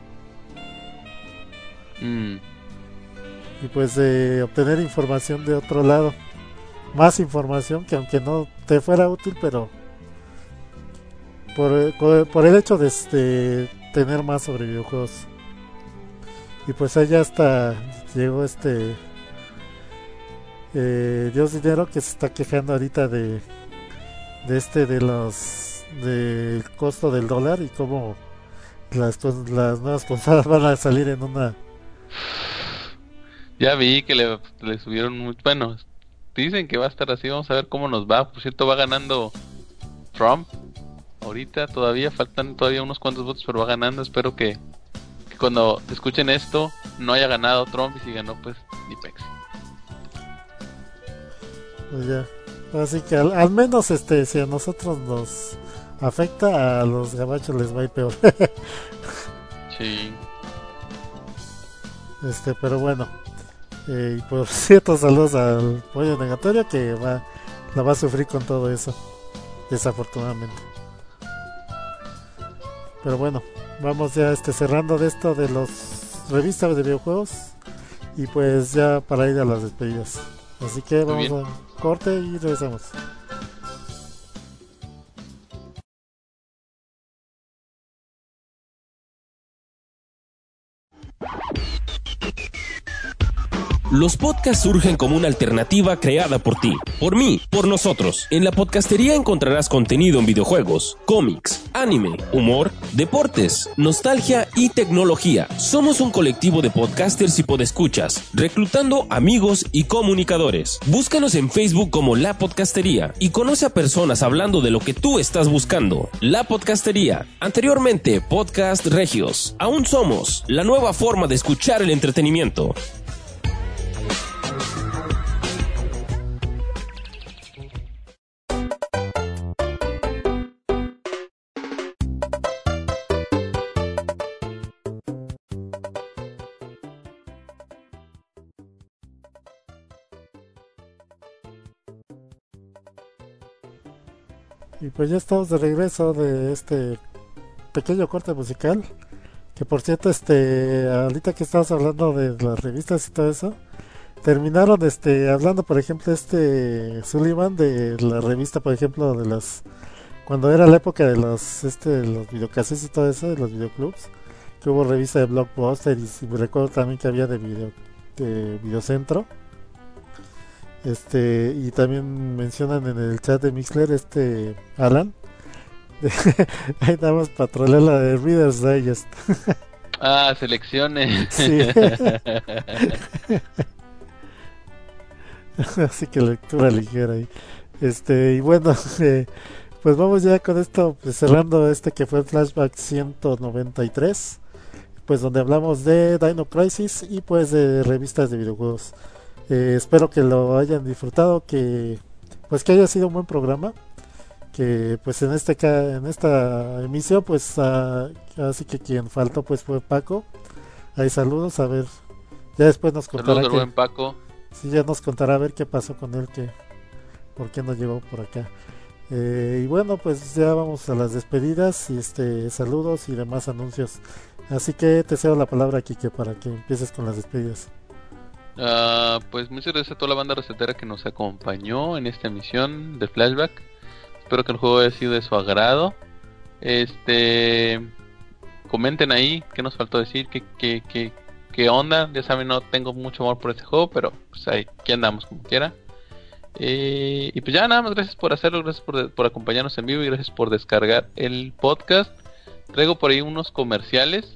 Y pues de obtener información de otro lado, más información que aunque no te fuera útil, pero por el hecho de tener más sobre videojuegos. Y pues allá hasta llegó Dios Dinero, que se está quejando ahorita del costo del dólar y cómo las nuevas consolas van a salir en una... Ya vi que le subieron mucho. Bueno, dicen que va a estar así, vamos a ver cómo nos va. Por cierto, va ganando Trump. Ahorita todavía faltan unos cuantos votos, pero va ganando. Espero que cuando escuchen esto no haya ganado Trump, y si ganó, pues ni pex. Pues ya. Así que al menos si a nosotros nos afecta, a los gabachos les va a ir peor. Sí. Pero bueno. Y por cierto, saludos al pollo negatorio que la va a sufrir con todo eso, desafortunadamente. Pero bueno, vamos ya cerrando de esto de los revistas de videojuegos, y pues ya para ir a las despedidas. Así que vamos a corte y regresamos. Los podcasts surgen como una alternativa creada por ti, por mí, por nosotros. En la podcastería encontrarás contenido en videojuegos, cómics, anime, humor, deportes, nostalgia y tecnología. Somos un colectivo de podcasters y podescuchas, reclutando amigos y comunicadores. Búscanos en Facebook como La Podcastería y conoce a personas hablando de lo que tú estás buscando. La Podcastería, anteriormente Podcast Regios. Aún somos la nueva forma de escuchar el entretenimiento. Y pues ya estamos de regreso de este pequeño corte musical. Que por cierto, ahorita que estamos hablando de las revistas y todo eso, terminaron hablando, por ejemplo, Sullivan de la revista, por ejemplo, de las cuando era la época de los los videocassettes y todo eso, de los videoclubs, que hubo revista de Blockbuster, y me recuerdo también que había de Videocentro. Y también mencionan en el chat de Mixler, Alan, ahí nada más para trolear la de Reader's Digest. Selecciones. Sí. Así que lectura ligera ahí. Y bueno, pues vamos ya con esto, pues cerrando que fue el Flashback 193, pues donde hablamos de Dino Crisis y pues de revistas de videojuegos. Espero que lo hayan disfrutado, que haya sido un buen programa, que pues en esta emisión pues así que quien faltó pues fue Paco. Ahí saludos, a ver, ya después nos contará. Saludos al buen Paco. Sí, ya nos contará a ver qué pasó con él, por qué no llegó por acá. Y bueno, pues ya vamos a las despedidas y saludos y demás anuncios. Así que te cedo la palabra, Kike, para que empieces con las despedidas. Pues muchas gracias a toda la banda recetera que nos acompañó en esta emisión de Flashback. Espero que el juego haya sido de su agrado. Comenten ahí qué nos faltó decir, qué onda. Ya saben, no tengo mucho amor por este juego, pero pues ahí, aquí andamos como quiera. Y pues ya nada más, gracias por hacerlo, gracias por acompañarnos en vivo y gracias por descargar el podcast. Traigo por ahí unos comerciales.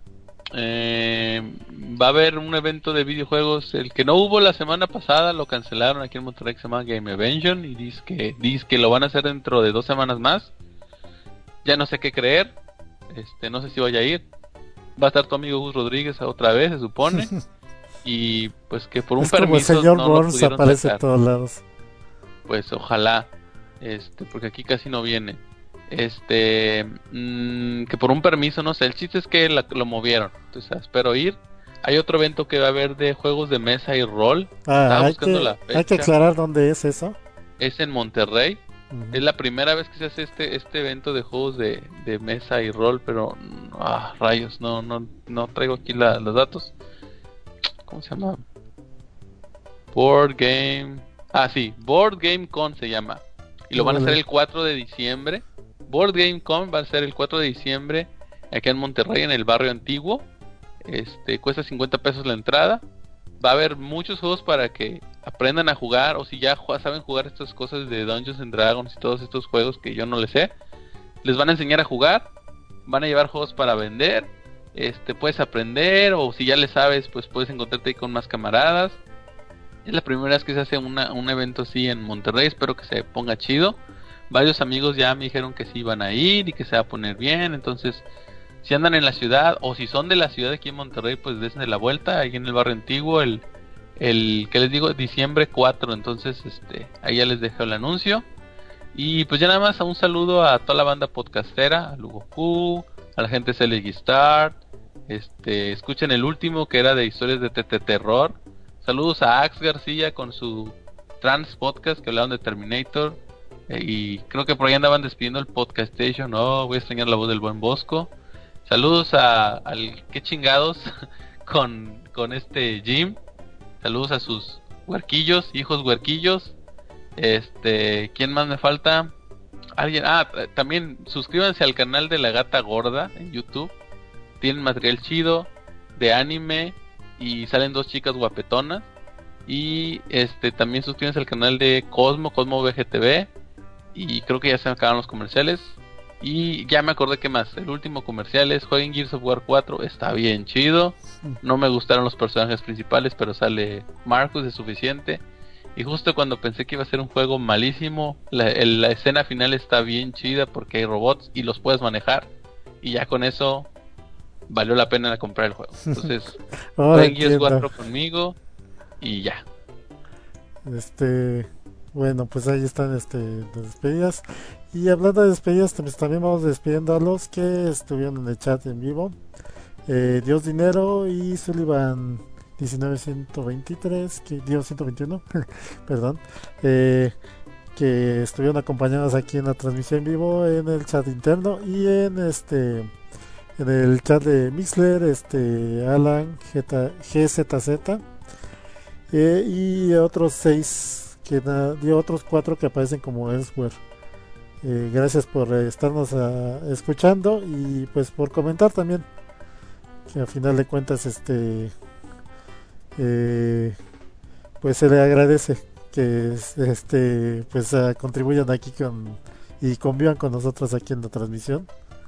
Va a haber un evento de videojuegos, el que no hubo la semana pasada, lo cancelaron aquí en Monterrey, que se llama Game Invention, y dice que lo van a hacer dentro de 2 semanas más. Ya no sé qué creer, no sé si voy a ir. Va a estar tu amigo Gus Rodríguez otra vez, se supone. Y pues que por un es como permiso el señor no Burns aparece en todos lados. Pues ojalá, porque aquí casi no viene. Que por un permiso, no sé, el chiste es que lo movieron, entonces espero ir. Hay otro evento que va a haber de juegos de mesa y rol. Hay que aclarar dónde es eso. Es en Monterrey. Uh-huh. Es la primera vez que se hace este evento de juegos de mesa y rol, pero rayos, no traigo aquí los datos. ¿Cómo se llama? Board Game. Sí, Board Game Con se llama. Y lo van a hacer el 4 de diciembre. Board Game Con va a ser el 4 de diciembre aquí en Monterrey, en el barrio antiguo. Cuesta 50 pesos la entrada. Va a haber muchos juegos para que aprendan a jugar, o si ya saben jugar estas cosas de Dungeons and Dragons y todos estos juegos que yo no les sé, les van a enseñar a jugar. Van a llevar juegos para vender. Puedes aprender, o si ya le sabes, pues puedes encontrarte ahí con más camaradas. Es la primera vez que se hace un evento así en Monterrey. Espero que se ponga chido. Varios amigos ya me dijeron que sí iban a ir y que se va a poner bien. Entonces, si andan en la ciudad o si son de la ciudad aquí en Monterrey, pues dense la vuelta ahí en el barrio antiguo. El que les digo, diciembre 4. Entonces, ahí ya les dejo el anuncio. Y pues ya nada más un saludo a toda la banda podcastera, a Lugo Q, a la gente de Celegi Star. Escuchen el último que era de historias de terror. Saludos a Ax García con su Trans Podcast que hablaron de Terminator. Y creo que por ahí andaban despidiendo el Podcast Station. Voy a extrañar la voz del buen Bosco. Saludos al qué chingados con Jim. Saludos a sus huerquillos, hijos huerquillos. ¿Quién más me falta? Alguien. También suscríbanse al canal de La Gata Gorda en YouTube. Tienen material chido de anime y salen 2 chicas guapetonas. Y también suscríbanse al canal de Cosmo VGTV. Y creo que ya se me acabaron los comerciales. Y ya me acordé que más. El último comercial es jueguen Gears of War 4. Está bien chido. No me gustaron los personajes principales, pero sale Marcus, es suficiente. Y justo cuando pensé que iba a ser un juego malísimo, la escena final está bien chida porque hay robots y los puedes manejar. Y ya con eso valió la pena comprar el juego. Entonces, jueguen Gears 4 conmigo y ya. Bueno, pues ahí están las despedidas. Y hablando de despedidas, pues también vamos despidiendo a los que estuvieron en el chat en vivo. Dios Dinero y Sullivan 19123, que dio 121, perdón, que estuvieron acompañados aquí en la transmisión en vivo, en el chat interno y en el chat de Mixler, Alan GZZ, y otros 6 que dio otros 4 que aparecen como Elsewhere. Gracias por estarnos escuchando y pues por comentar también, que a final de cuentas pues se le agradece que pues contribuyan aquí y convivan con nosotros aquí en la transmisión.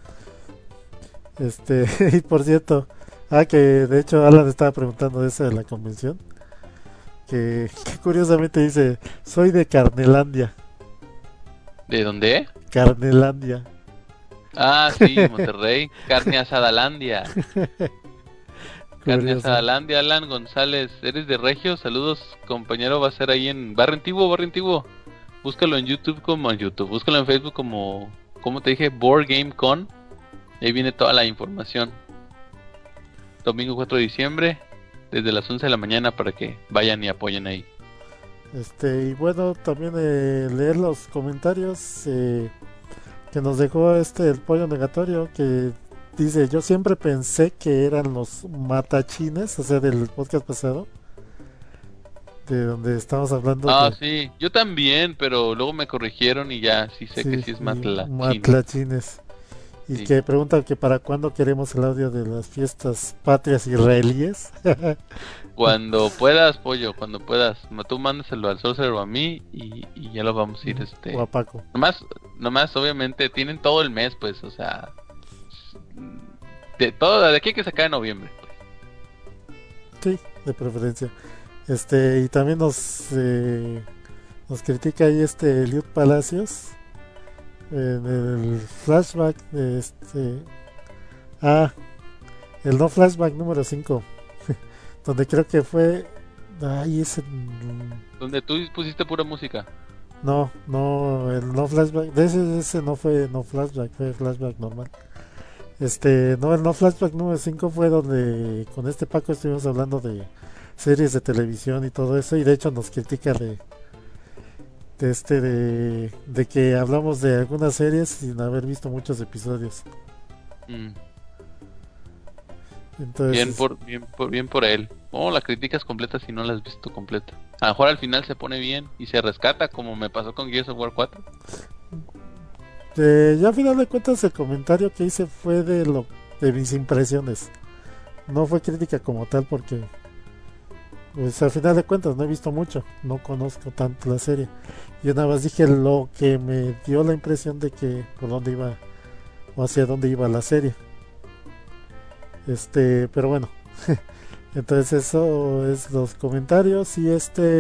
Y por cierto, que de hecho Alan estaba preguntando de esa de la convención, que curiosamente dice: soy de Carnelandia. ¿De dónde? Carnelandia. Sí, Monterrey. Carne Asadalandia. Carne Asadalandia. Alan González, ¿eres de Regio? Saludos, compañero. Va a ser ahí en Barrio Antiguo. Búscalo en YouTube búscalo en Facebook como te dije, Board Game Con. Ahí viene toda la información. Domingo 4 de diciembre, desde las 11 de la mañana, para que vayan y apoyen ahí. Y bueno, también leer los comentarios que nos dejó el pollo negatorio, que dice: yo siempre pensé que eran los matachines, o sea, del podcast pasado, de donde estamos hablando. Sí, yo también, pero luego me corrigieron y ya sí sé que sí es matlachines. Y sí, que preguntan que para cuándo queremos el audio de las fiestas patrias israelíes. Cuando puedas, pollo, cuando puedas. Tú mándaselo al Sorcerer o a mí y ya lo vamos a ir. O a Paco. Nomás, obviamente, tienen todo el mes, pues, o sea. De aquí hay que sacar en noviembre. Sí, de preferencia. Y también nos critica ahí Eliud Palacios en el flashback de el no flashback número 5, donde creo que fue donde tú pusiste pura música. No, el no flashback de ese no fue no flashback, fue flashback normal. No, el no flashback número 5 fue donde con Paco estuvimos hablando de series de televisión y todo eso, y de hecho nos critica de que hablamos de algunas series sin haber visto muchos episodios. Entonces, bien por él. La crítica es completa si no la has visto completa. A lo mejor al final se pone bien y se rescata, como me pasó con Gears of War 4. Ya a final de cuentas el comentario que hice fue de mis impresiones. No fue crítica como tal, porque pues al final de cuentas no he visto mucho, no conozco tanto la serie. Yo nada más dije lo que me dio la impresión de que por dónde iba o hacia dónde iba la serie. Pero bueno, Entonces eso es los comentarios. Y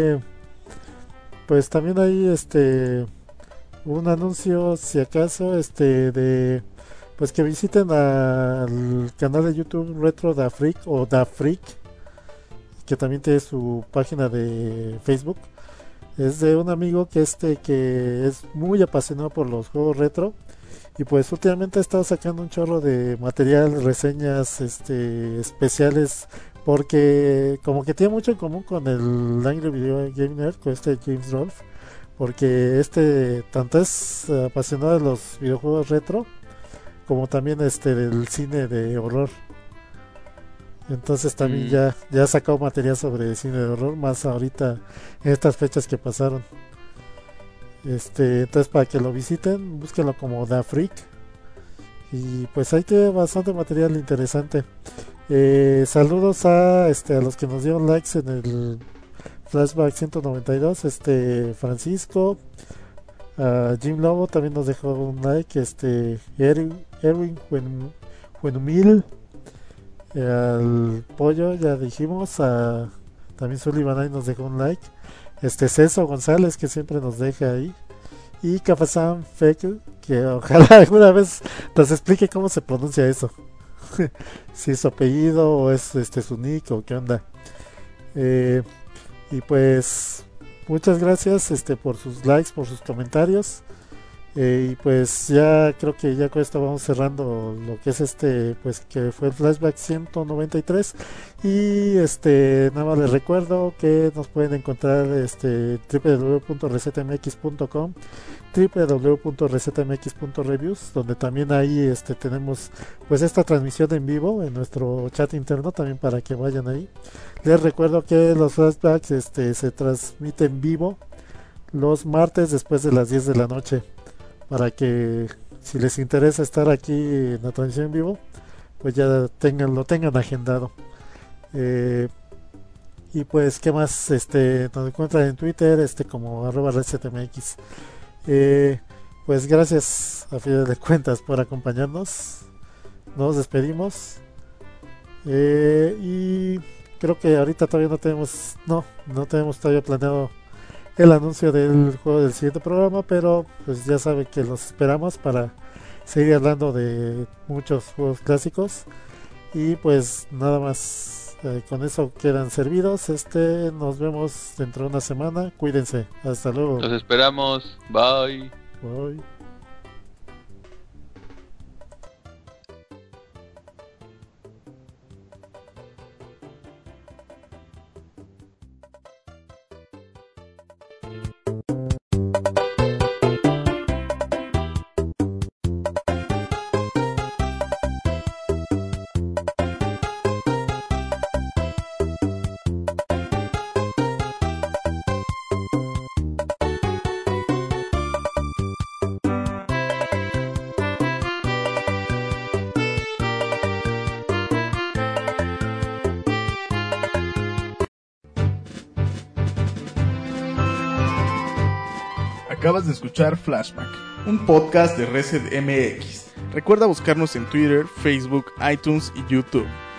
pues también hay un anuncio, si acaso, de pues que visiten al canal de YouTube Retro Da Freak o Da Freak, que también tiene su página de Facebook. Es de un amigo que que es muy apasionado por los juegos retro, y pues últimamente ha estado sacando un chorro de material, reseñas especiales, porque como que tiene mucho en común con el Angry Video Game Nerd, con James Rolfe, porque tanto es apasionado de los videojuegos retro como también del cine de horror. Entonces también ya ha sacado material sobre cine de horror, más ahorita en estas fechas que pasaron. Entonces para que lo visiten, búsquenlo como Da Freak. Y pues ahí tiene bastante material interesante. Saludos a los que nos dieron likes en el Flashback 192, Francisco, a Jim Lobo también nos dejó un like, Erwin Juenumil, al Pollo ya dijimos, también Sullivan ahí nos dejó un like, Ceso González que siempre nos deja ahí, y Kafazan Feku, que ojalá alguna vez nos explique cómo se pronuncia eso. Si es su apellido o es su nick o qué onda. Y pues muchas gracias por sus likes, por sus comentarios. Y pues ya creo que ya con esto vamos cerrando lo que es pues que fue el Flashback 193. Y nada más les recuerdo que nos pueden encontrar www.resetmx.com, www.resetmx.reviews, donde también ahí tenemos pues esta transmisión en vivo en nuestro chat interno, también para que vayan ahí. Les recuerdo que los flashbacks se transmiten en vivo los martes después de las 10 de la noche, para que si les interesa estar aquí en la transmisión en vivo, pues ya lo tengan agendado. Y pues qué más, nos encuentran en Twitter como @resetmx. Pues gracias a fin de cuentas por acompañarnos. Nos despedimos. Y creo que ahorita todavía no tenemos todavía planeado el anuncio del juego del siguiente programa, pero pues ya saben que los esperamos para seguir hablando de muchos juegos clásicos. Y pues nada más, con eso quedan servidos. Nos vemos dentro de una semana. Cuídense, hasta luego. Los esperamos. Bye. Bye. Acabas de escuchar Flashback, un podcast de Reset MX. Recuerda buscarnos en Twitter, Facebook, iTunes y YouTube.